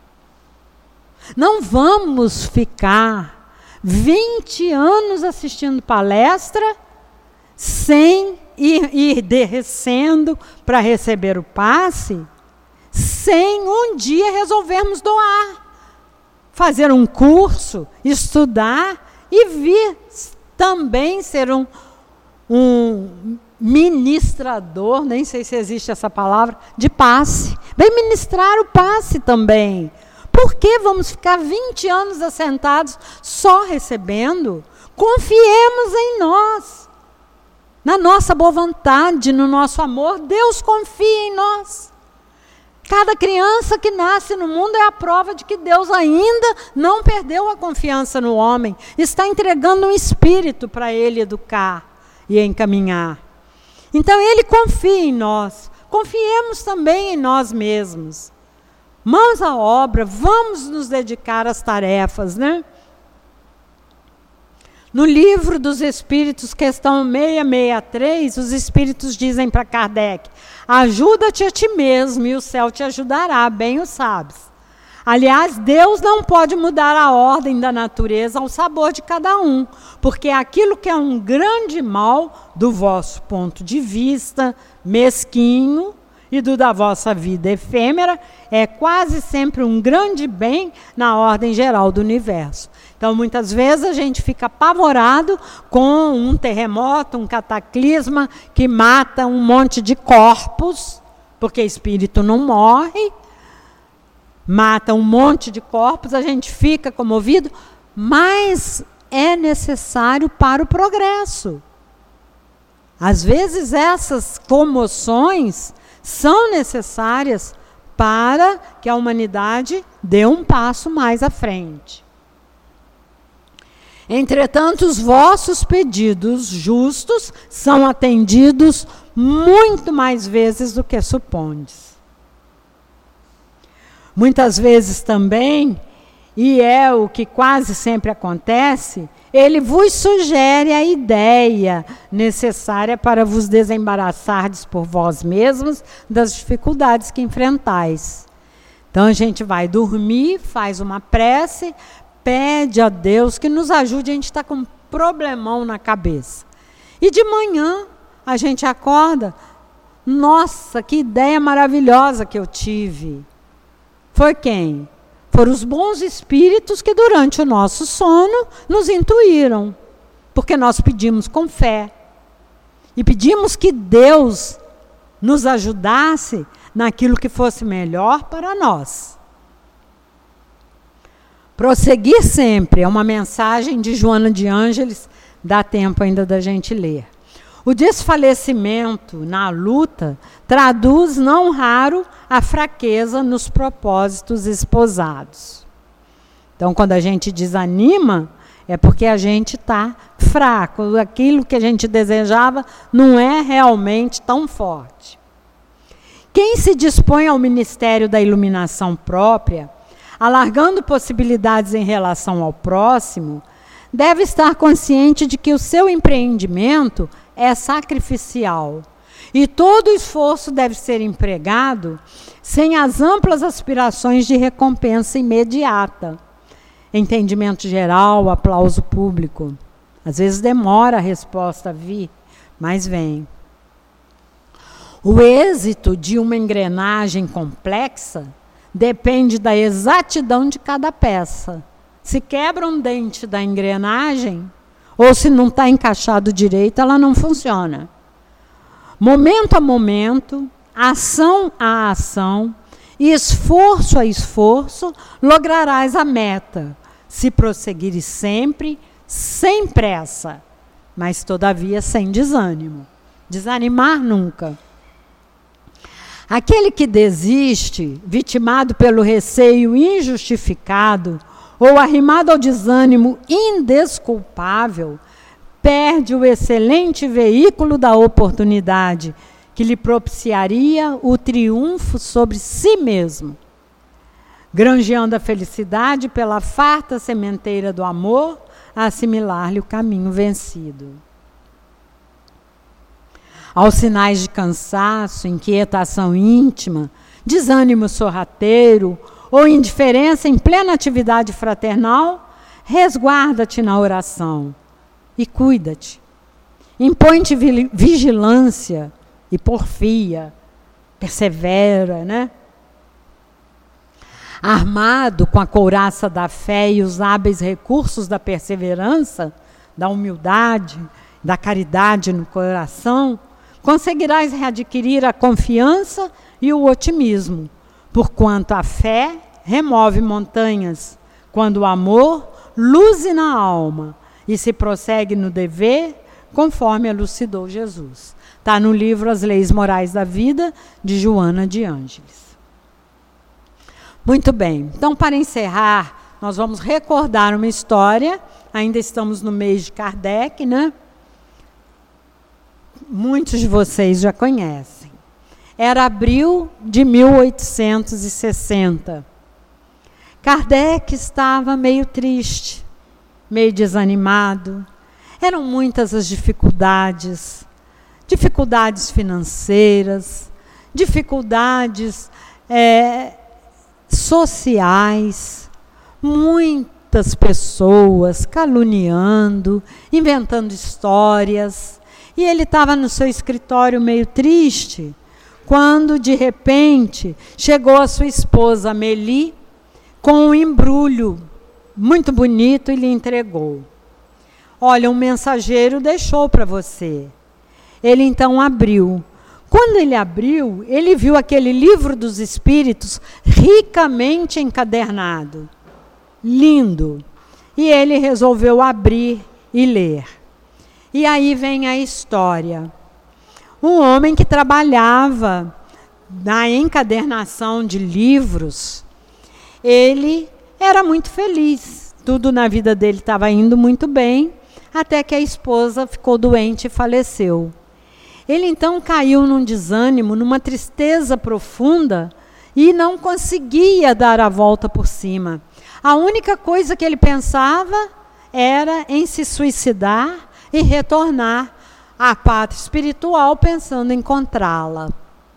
Não vamos ficar vinte anos assistindo palestra, sem ir, ir descendo para receber o passe, sem um dia resolvermos doar. Fazer um curso, estudar e vir também ser um um ministrador, nem sei se existe essa palavra, de passe. Vem ministrar o passe também. Por que vamos ficar vinte anos assentados só recebendo? Confiemos em nós, na nossa boa vontade, no nosso amor. Deus confia em nós. Cada criança que nasce no mundo é a prova de que Deus ainda não perdeu a confiança no homem. Está entregando um espírito para ele educar e encaminhar. Então, ele confia em nós. Confiemos também em nós mesmos. Mãos à obra, vamos nos dedicar às tarefas, né? No livro dos Espíritos, questão seiscentos e sessenta e três, os Espíritos dizem para Kardec, ajuda-te a ti mesmo e o céu te ajudará, bem o sabes. Aliás, Deus não pode mudar a ordem da natureza ao sabor de cada um, porque aquilo que é um grande mal, do vosso ponto de vista mesquinho e do da vossa vida efêmera, é quase sempre um grande bem na ordem geral do universo. Então, muitas vezes a gente fica apavorado com um terremoto, um cataclisma que mata um monte de corpos, porque espírito não morre, mata um monte de corpos, a gente fica comovido, mas é necessário para o progresso. Às vezes essas comoções são necessárias para que a humanidade dê um passo mais à frente. Entretanto, os vossos pedidos justos são atendidos muito mais vezes do que supondes. Muitas vezes também, e é o que quase sempre acontece, ele vos sugere a ideia necessária para vos desembaraçardes por vós mesmos das dificuldades que enfrentais. Então a gente vai dormir, faz uma prece, pede a Deus que nos ajude, a gente está com um problemão na cabeça. E de manhã a gente acorda, nossa, que ideia maravilhosa que eu tive. Foi quem? Foram os bons espíritos que durante o nosso sono nos intuíram, porque nós pedimos com fé. E pedimos que Deus nos ajudasse naquilo que fosse melhor para nós. Prosseguir sempre é uma mensagem de Joana de Ângeles, dá tempo ainda da gente ler. O desfalecimento na luta traduz, não raro, a fraqueza nos propósitos esposados. Então, quando a gente desanima, é porque a gente está fraco. Aquilo que a gente desejava não é realmente tão forte. Quem se dispõe ao ministério da iluminação própria, alargando possibilidades em relação ao próximo, deve estar consciente de que o seu empreendimento é sacrificial e todo esforço deve ser empregado sem as amplas aspirações de recompensa imediata. Entendimento geral, aplauso público. Às vezes demora a resposta a vir, mas vem. O êxito de uma engrenagem complexa depende da exatidão de cada peça. Se quebra um dente da engrenagem, ou se não está encaixado direito, ela não funciona. Momento a momento, ação a ação, e esforço a esforço, lograrás a meta, se prosseguires sempre, sem pressa, mas todavia sem desânimo. Desanimar nunca. Aquele que desiste, vitimado pelo receio injustificado, ou arrimado ao desânimo indesculpável, perde o excelente veículo da oportunidade, que lhe propiciaria o triunfo sobre si mesmo, granjeando a felicidade pela farta sementeira do amor, a assimilar-lhe o caminho vencido. Aos sinais de cansaço, inquietação íntima, desânimo sorrateiro ou indiferença em plena atividade fraternal, resguarda-te na oração e cuida-te. Impõe-te vigilância e porfia, persevera, né? Armado com a couraça da fé e os hábeis recursos da perseverança, da humildade, da caridade no coração, conseguirás readquirir a confiança e o otimismo, porquanto a fé remove montanhas, quando o amor luze na alma e se prossegue no dever, conforme elucidou Jesus. Está no livro As Leis Morais da Vida, de Joana de Ângeles. Muito bem, então para encerrar, nós vamos recordar uma história, ainda estamos no mês de Kardec, né? Muitos de vocês já conhecem. Era abril de mil oitocentos e sessenta. Kardec estava meio triste, meio desanimado. Eram muitas as dificuldades, dificuldades financeiras, dificuldades é, sociais, muitas pessoas caluniando, inventando histórias. E ele estava no seu escritório meio triste, quando, de repente, chegou a sua esposa, Amélie, com um embrulho muito bonito e lhe entregou. Olha, um mensageiro deixou para você. Ele então abriu. Quando ele abriu, ele viu aquele livro dos Espíritos ricamente encadernado. Lindo. E ele resolveu abrir e ler. E aí vem a história. Um homem que trabalhava na encadernação de livros, ele era muito feliz. Tudo na vida dele estava indo muito bem, até que a esposa ficou doente e faleceu. Ele então caiu num desânimo, numa tristeza profunda e não conseguia dar a volta por cima. A única coisa que ele pensava era em se suicidar e retornar à pátria espiritual, pensando em encontrá-la.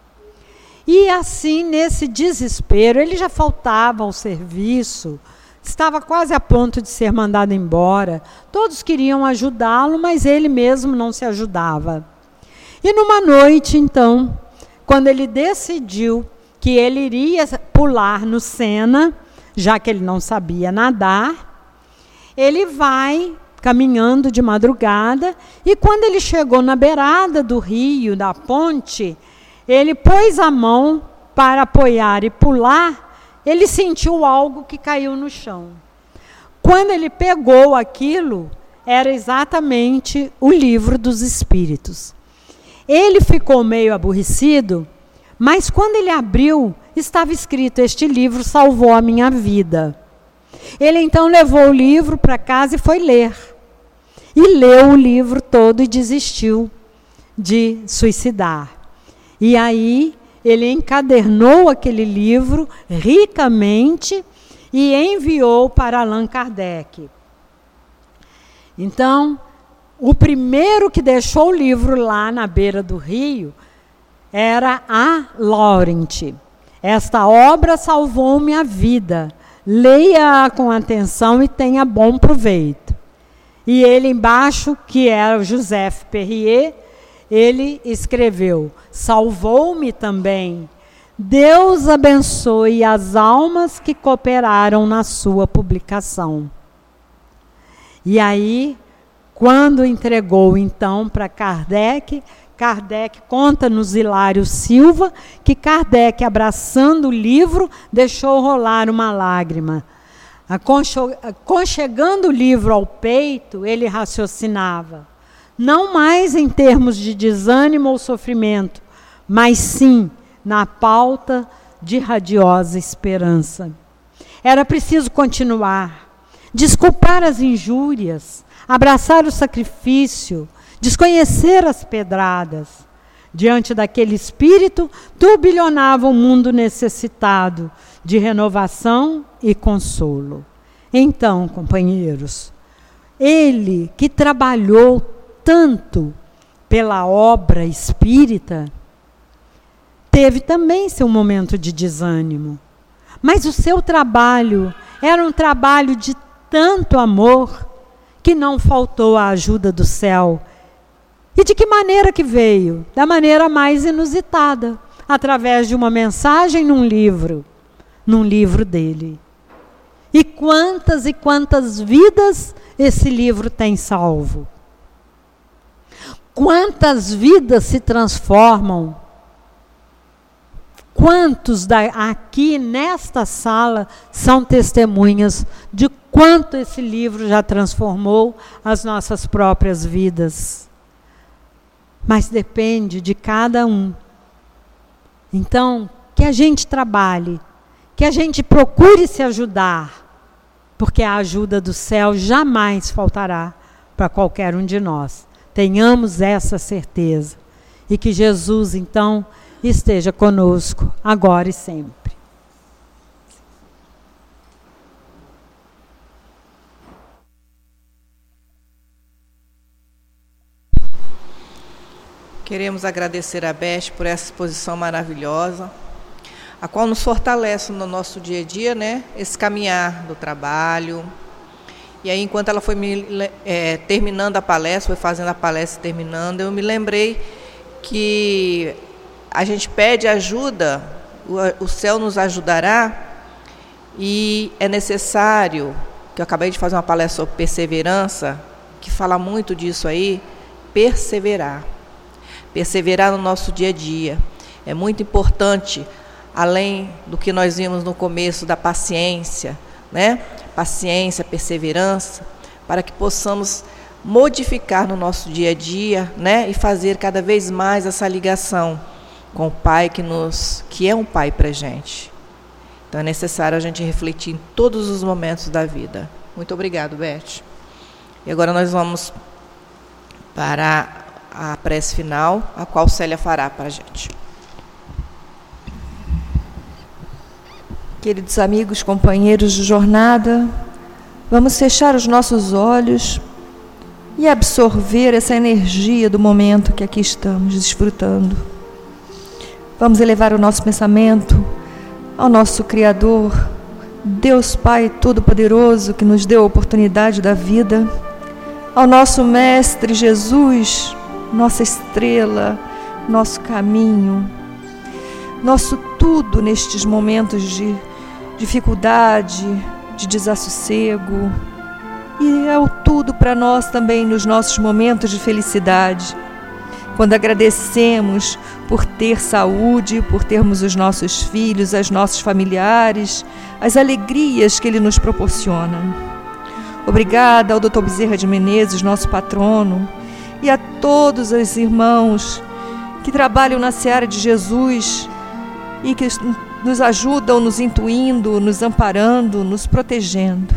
E assim, nesse desespero, ele já faltava ao serviço, estava quase a ponto de ser mandado embora. Todos queriam ajudá-lo, mas ele mesmo não se ajudava. E numa noite, então, quando ele decidiu que ele iria pular no Sena, já que ele não sabia nadar, ele vai caminhando de madrugada, e quando ele chegou na beirada do rio, da ponte, ele pôs a mão para apoiar e pular, ele sentiu algo que caiu no chão. Quando ele pegou aquilo, era exatamente o livro dos Espíritos. Ele ficou meio aborrecido, mas quando ele abriu, estava escrito: este livro salvou a minha vida. Ele então levou o livro para casa e foi ler. E leu o livro todo e desistiu de suicidar. E aí ele encadernou aquele livro ricamente e enviou para Allan Kardec. Então, o primeiro que deixou o livro lá na beira do rio era a Laurent. Esta obra salvou minha vida. Leia-a com atenção e tenha bom proveito. E ele embaixo, que era o Joseph Perrier, ele escreveu: salvou-me também. Deus abençoe as almas que cooperaram na sua publicação. E aí, quando entregou então para Kardec, Kardec conta-nos Hilário Silva que Kardec, abraçando o livro, deixou rolar uma lágrima. Aconchegando o livro ao peito, ele raciocinava, não mais em termos de desânimo ou sofrimento, mas sim na pauta de radiosa esperança. Era preciso continuar, desculpar as injúrias, abraçar o sacrifício, desconhecer as pedradas. Diante daquele espírito, turbilhonava o mundo necessitado de renovação e consolo. Então, companheiros, ele que trabalhou tanto pela obra espírita, teve também seu momento de desânimo. Mas o seu trabalho era um trabalho de tanto amor que não faltou a ajuda do céu. E de que maneira que veio? Da maneira mais inusitada, através de uma mensagem num livro, num livro dele. E quantas e quantas vidas esse livro tem salvo? Quantas vidas se transformam? Quantos da, aqui nesta sala são testemunhas de quanto esse livro já transformou as nossas próprias vidas? Mas depende de cada um. Então, que a gente trabalhe, que a gente procure se ajudar, porque a ajuda do céu jamais faltará para qualquer um de nós. Tenhamos essa certeza. E que Jesus, então, esteja conosco, agora e sempre. Queremos agradecer a Beth por essa exposição maravilhosa, a qual nos fortalece no nosso dia a dia, né? Esse caminhar do trabalho. E aí, enquanto ela foi me, é, terminando a palestra, foi fazendo a palestra e terminando, eu me lembrei que a gente pede ajuda, o, o céu nos ajudará, e é necessário, que eu acabei de fazer uma palestra sobre perseverança, que fala muito disso aí, perseverar. Perseverar no nosso dia a dia. É muito importante, além do que nós vimos no começo da paciência, né? Paciência, perseverança, para que possamos modificar no nosso dia a dia, né? E fazer cada vez mais essa ligação com o Pai que, nos, que é um Pai para a gente. Então é necessário a gente refletir em todos os momentos da vida. Muito obrigado, Beth. E agora nós vamos para a prece final, a qual Célia fará para a gente. Queridos amigos, companheiros de jornada, vamos fechar os nossos olhos e absorver essa energia do momento que aqui estamos desfrutando. Vamos elevar o nosso pensamento ao nosso Criador, Deus Pai Todo-Poderoso, que nos deu a oportunidade da vida, ao nosso Mestre Jesus, nossa estrela, nosso caminho, nosso tudo nestes momentos de dificuldade, de desassossego, e é o tudo para nós também nos nossos momentos de felicidade. quando agradecemos por ter saúde, por termos os nossos filhos, os nossos familiares, as alegrias que Ele nos proporciona. Obrigada ao doutor Bezerra de Menezes, nosso patrono, e a todos os irmãos que trabalham na seara de Jesus e que nos ajudam, nos intuindo, nos amparando, nos protegendo.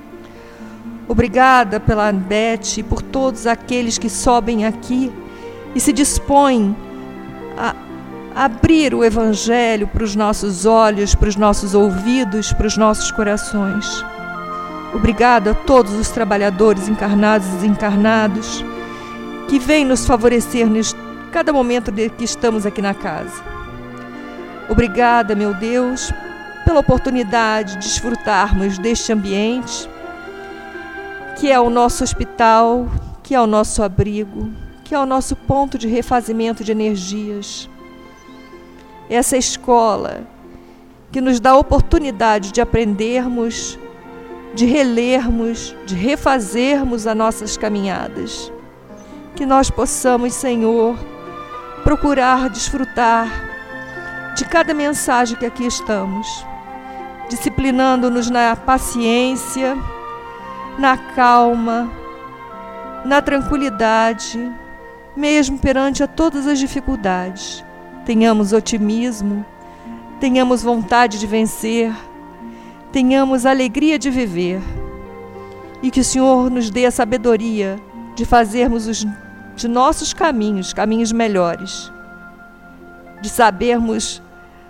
Obrigada pela Beth e por todos aqueles que sobem aqui e se dispõem a abrir o Evangelho para os nossos olhos, para os nossos ouvidos, para os nossos corações. Obrigada a todos os trabalhadores encarnados e desencarnados que vêm nos favorecer neste cada momento de que estamos aqui na casa. Obrigada, meu Deus, pela oportunidade de desfrutarmos deste ambiente, que é o nosso hospital, que é o nosso abrigo, que é o nosso ponto de refazimento de energias. Essa escola que nos dá a oportunidade de aprendermos, de relermos, de refazermos as nossas caminhadas. Que nós possamos, Senhor, procurar desfrutar de cada mensagem que aqui estamos, disciplinando-nos na paciência, na calma, na tranquilidade, mesmo perante a todas as dificuldades. Tenhamos otimismo, tenhamos vontade de vencer, tenhamos alegria de viver, e que o Senhor nos dê a sabedoria de fazermos os de nossos caminhos, caminhos melhores, de sabermos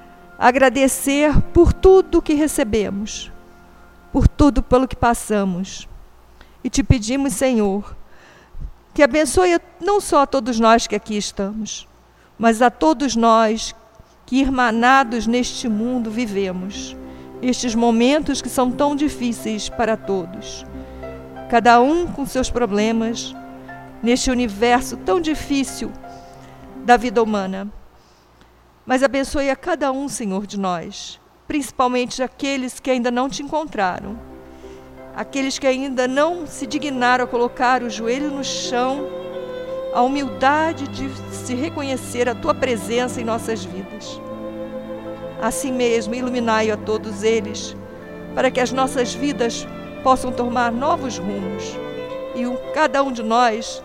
agradecer por tudo que recebemos, por tudo pelo que passamos. E te pedimos, Senhor, que abençoe não só a todos nós que aqui estamos, mas a todos nós que, irmanados neste mundo, vivemos estes momentos que são tão difíceis para todos, cada um com seus problemas, neste universo tão difícil da vida humana. Mas abençoe a cada um, Senhor, de nós, principalmente aqueles que ainda não te encontraram, aqueles que ainda não se dignaram a colocar o joelho no chão, a humildade de se reconhecer a tua presença em nossas vidas. Assim mesmo, iluminai a todos eles, para que as nossas vidas possam tomar novos rumos, e um, cada um de nós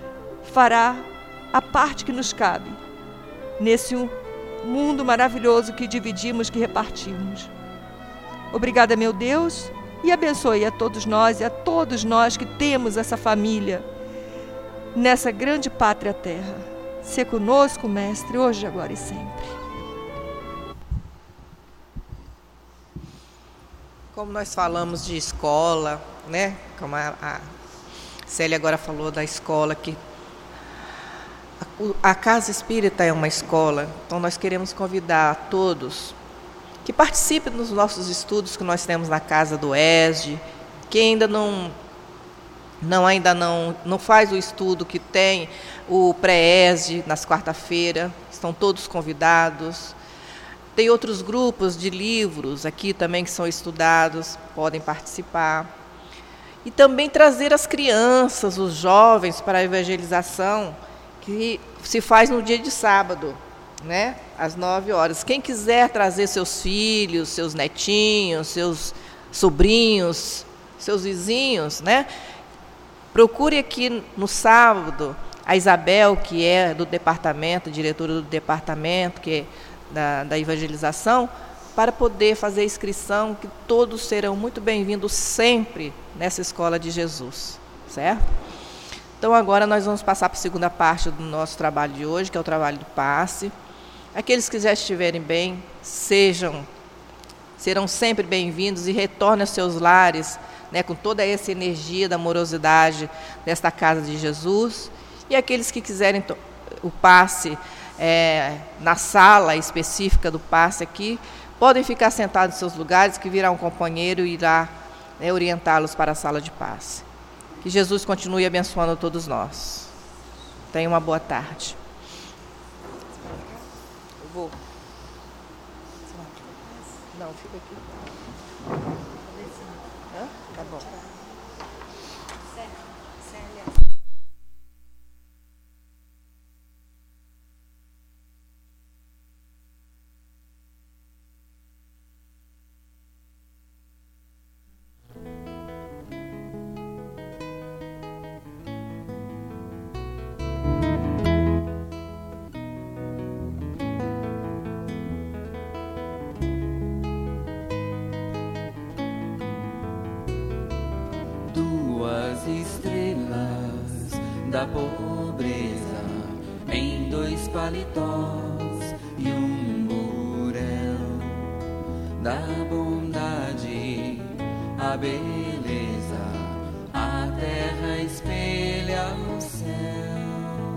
fará a parte que nos cabe, nesse mundo maravilhoso que dividimos, que repartimos. Obrigada, meu Deus, e abençoe a todos nós e a todos nós que temos essa família nessa grande pátria terra. Se conosco, Mestre, hoje, agora e sempre. Como nós falamos de escola, né? Como a, a Célia agora falou da escola, que a, a Casa Espírita é uma escola, então nós queremos convidar a todos que participem dos nossos estudos que nós temos na Casa do E S D, que ainda não, não, ainda não, não faz o estudo que tem o pré-E S D nas quarta-feiras, estão todos convidados. Tem outros grupos de livros aqui também que são estudados, podem participar. E também trazer as crianças, os jovens para a evangelização, que se faz no dia de sábado, né? Às nove horas. Quem quiser trazer seus filhos, seus netinhos, seus sobrinhos, seus vizinhos, né? Procure aqui no sábado a Isabel, que é do departamento, diretora do departamento, que é Da, da evangelização, para poder fazer a inscrição, que todos serão muito bem-vindos sempre nessa escola de Jesus, certo? Então agora nós vamos passar para a segunda parte do nosso trabalho de hoje, que é o trabalho do passe. Aqueles que já estiverem bem, sejam, serão sempre bem-vindos e retornem aos seus lares, né, com toda essa energia da amorosidade desta casa de Jesus. E aqueles que quiserem o passe É, na sala específica do passe aqui, podem ficar sentados em seus lugares, que virá um companheiro e irá, né, orientá-los para a sala de passe. Que Jesus continue abençoando todos nós. Tenha uma boa tarde. Eu vou. Não, fica aqui. Hã? Tá bom. da pobreza em dois paletós e um burel, da bondade a beleza, a terra espelha o céu.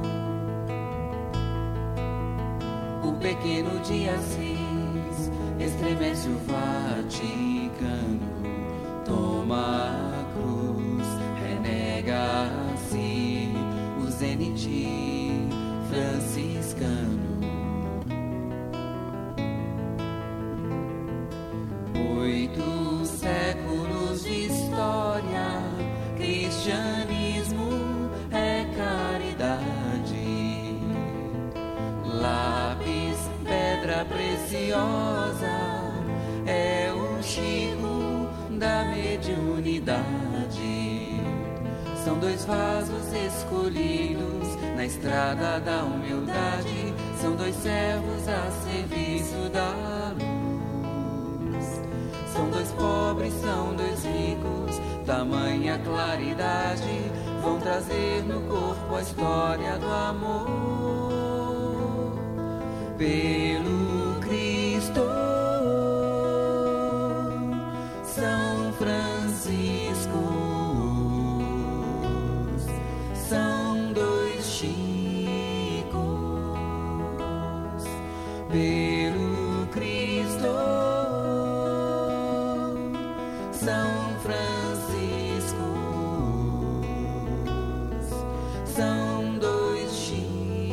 O pequeno de Assis estremece o Vaticano, toma a cruz, renega-se o zenite franciscano. Oito séculos de história, cristianismo é caridade. Lápis, pedra preciosa, é o Chico da mediunidade. São dois vasos escolhidos na estrada da humildade, são dois servos a serviço da luz. São dois pobres, são dois ricos, tamanha claridade, vão trazer no corpo a história do amor. Pelo Cristo, São Francisco, são dois Chicos. Pelo Cristo, São Francisco, são dois Chicos.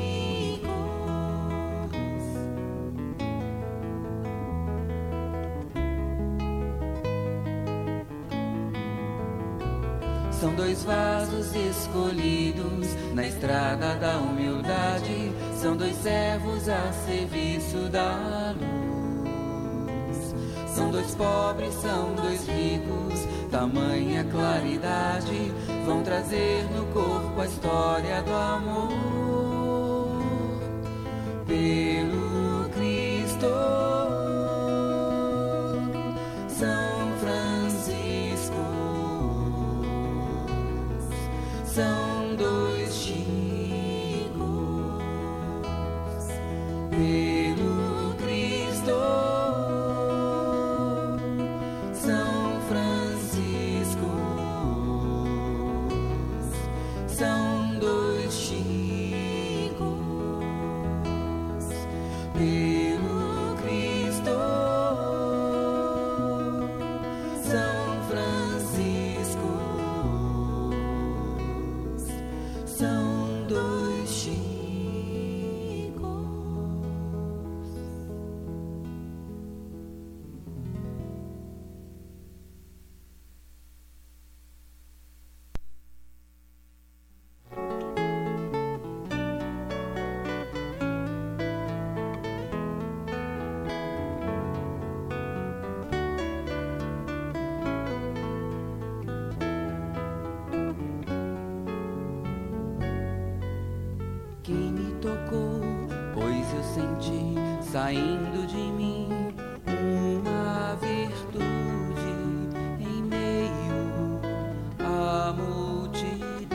São dois vasos escolhidos na estrada da humildade, são dois servos a serviço da luz. São dois pobres, são dois ricos, tamanha claridade, vão trazer no corpo a história do amor. Pelo Cristo, São Francisco, são dois Chicos. Pelo Cristo, São Francisco, são dois Chicos. Pelo Cristo, São Francisco, são dois Chicos. Quem me tocou, pois eu senti saindo de mim uma virtude em meio à multidão.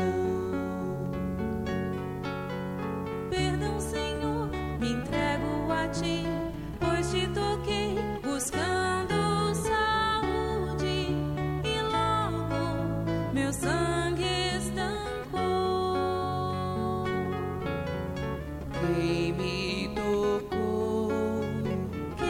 Perdão, Senhor, me entrego a ti, pois te toquei buscando saúde e logo meu sangue estampou. Quem me tocou,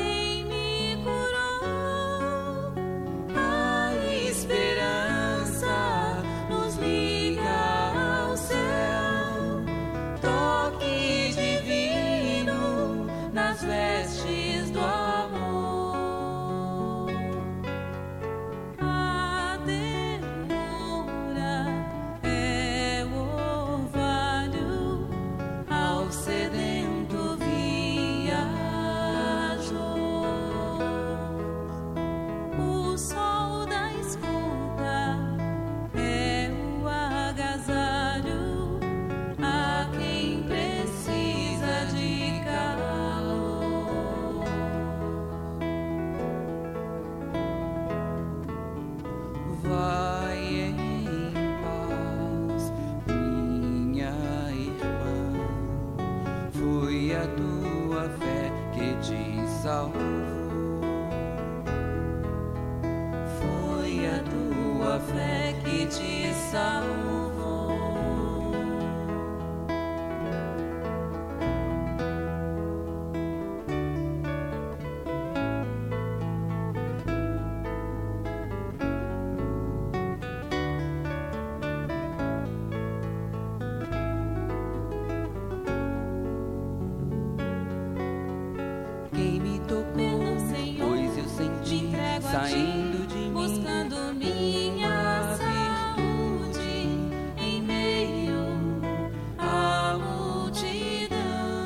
saindo de mim, buscando minha saúde em meio à multidão.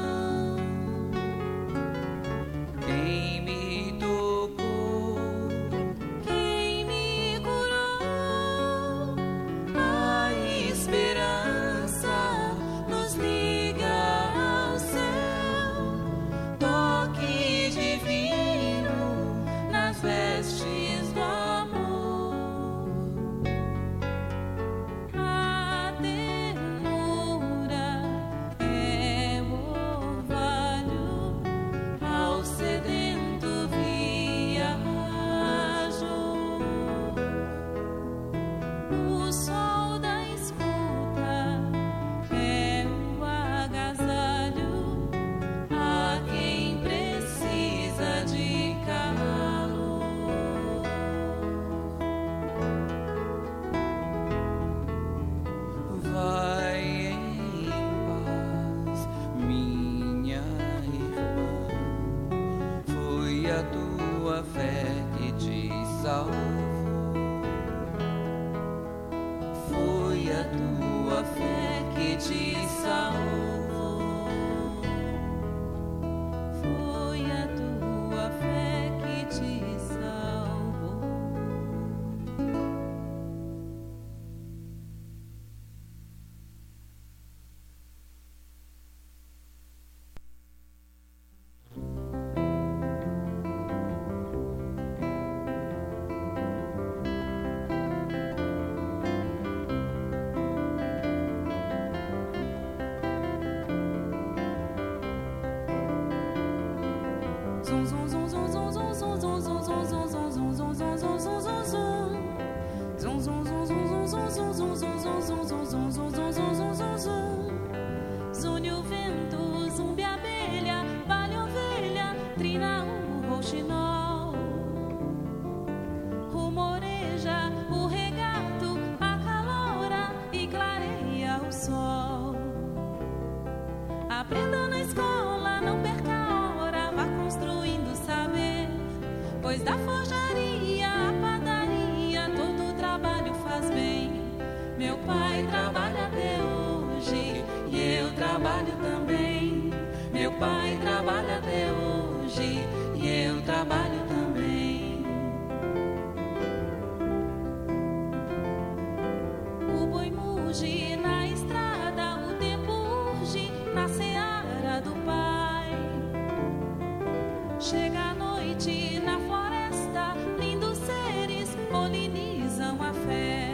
quem me tocou, Quem me curou, a esperança nos liga ao céu. Toque divino nas vestes do amor. A ternura é o orvalho ao sedento viajou. O sol da escuta é o agasalho a quem precisa de calor. vai em paz, minha irmã. Foi a tua fé que te salvou. Foi a tua fé que te salvou. Foi a tua fé que te salvou. Zum zum zum zum zum zum zum zum zum zum zum zum zum zum zum zum zum zum zum. Zum zum zum zum zum zum zum zum zum zum zum zum zum zum zum zum zum zum zum. Zune o vento, zumbi a abelha, vale a ovelha, trina o rouxinol. Rumoreja o regato, acalora e clareia o sol. Aprenda na escola, não perca a hora, vá construindo saber. Pois da forjaria à padaria, todo o trabalho faz bem. Meu pai trabalha até hoje e eu trabalho também. Meu pai trabalha até hoje e eu trabalho também. O boi muge na estrada, o tempo urge na seara do pai. Chega a noite na floresta, lindos seres polinizam a fé.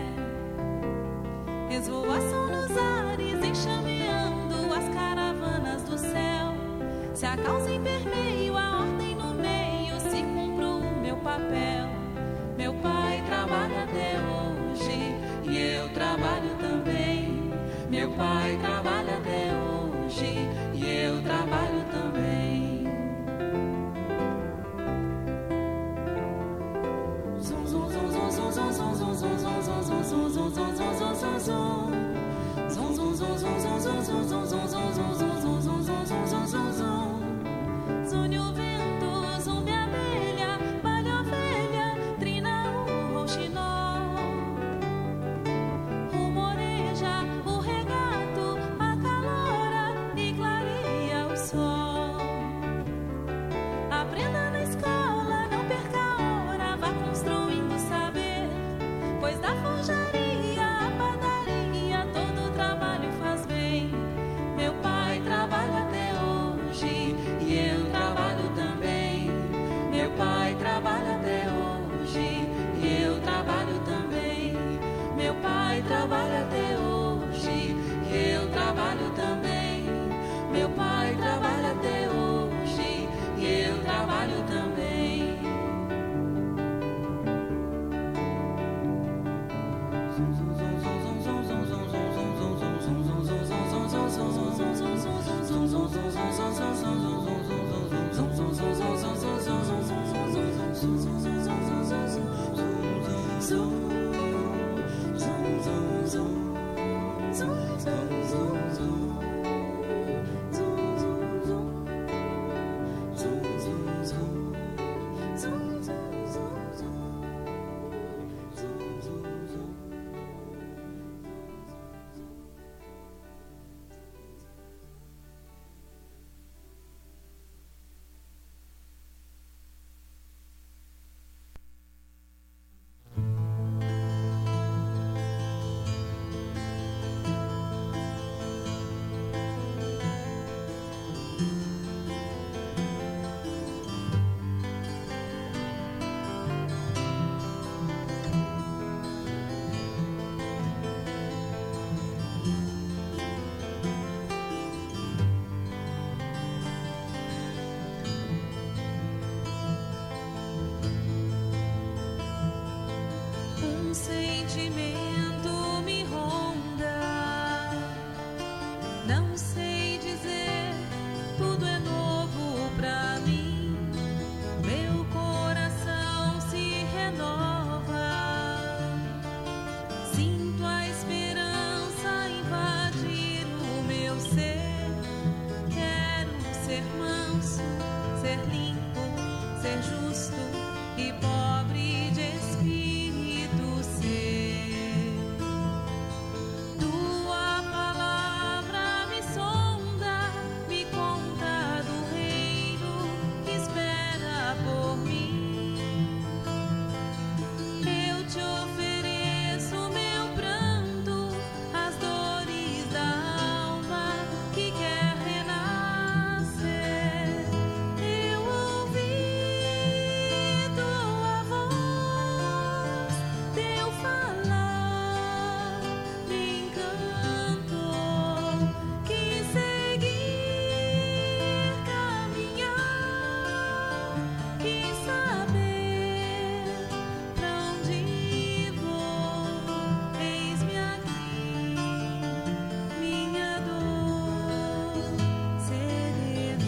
Esvoaçam nos ares, enxameando as caravanas do céu. Se a causa em permeio, a ordem no meio, se cumpro o meu papel. Meu pai trabalha até hoje e eu trabalho também. Meu pai trabalha até hoje e eu trabalho também. Zum zum zum zum zum zum zum zum zum zum zum zum zum zum zum zum zum zum. Zum zum zum zum zum zum zum zum zum zum zum zum zum zum zum zum zum zum. Zune o vento, zumbi a abelha, vale a ovelha. sentimento me ronda, não sei dizer, tudo é novo pra mim. Meu coração se renova, sinto a esperança invadir o meu ser. Quero ser manso, ser limpo, ser justo e pobre de espírito ser. Tua palavra me sonda, me conta do reino que espera por mim. Eu te ofereço meu pranto, as dores da alma que quer renascer. Eu ouvi tua voz, teu falar me encantou. Quis seguir, caminhar, quis saber pra onde vou. Eis-me aqui, minha dor sereno.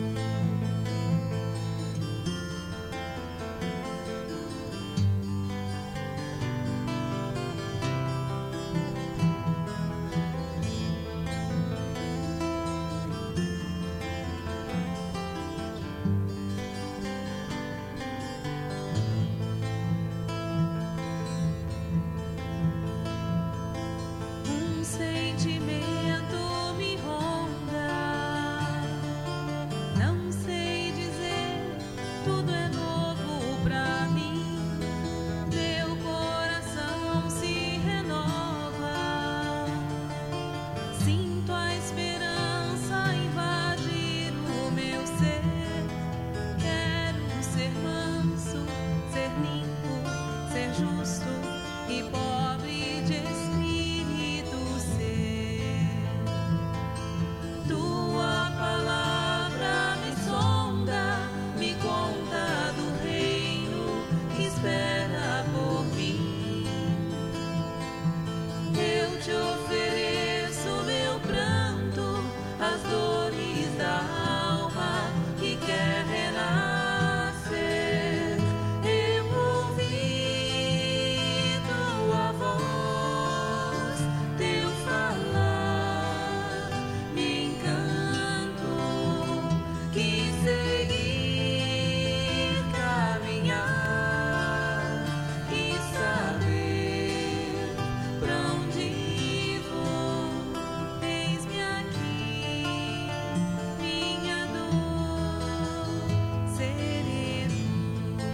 Um sentimento me ronda, não sei dizer, tudo é novo pra mim. Meu coração se renova, sinto a esperança invadir o meu ser. Quero ser manso, ser limpo, ser justo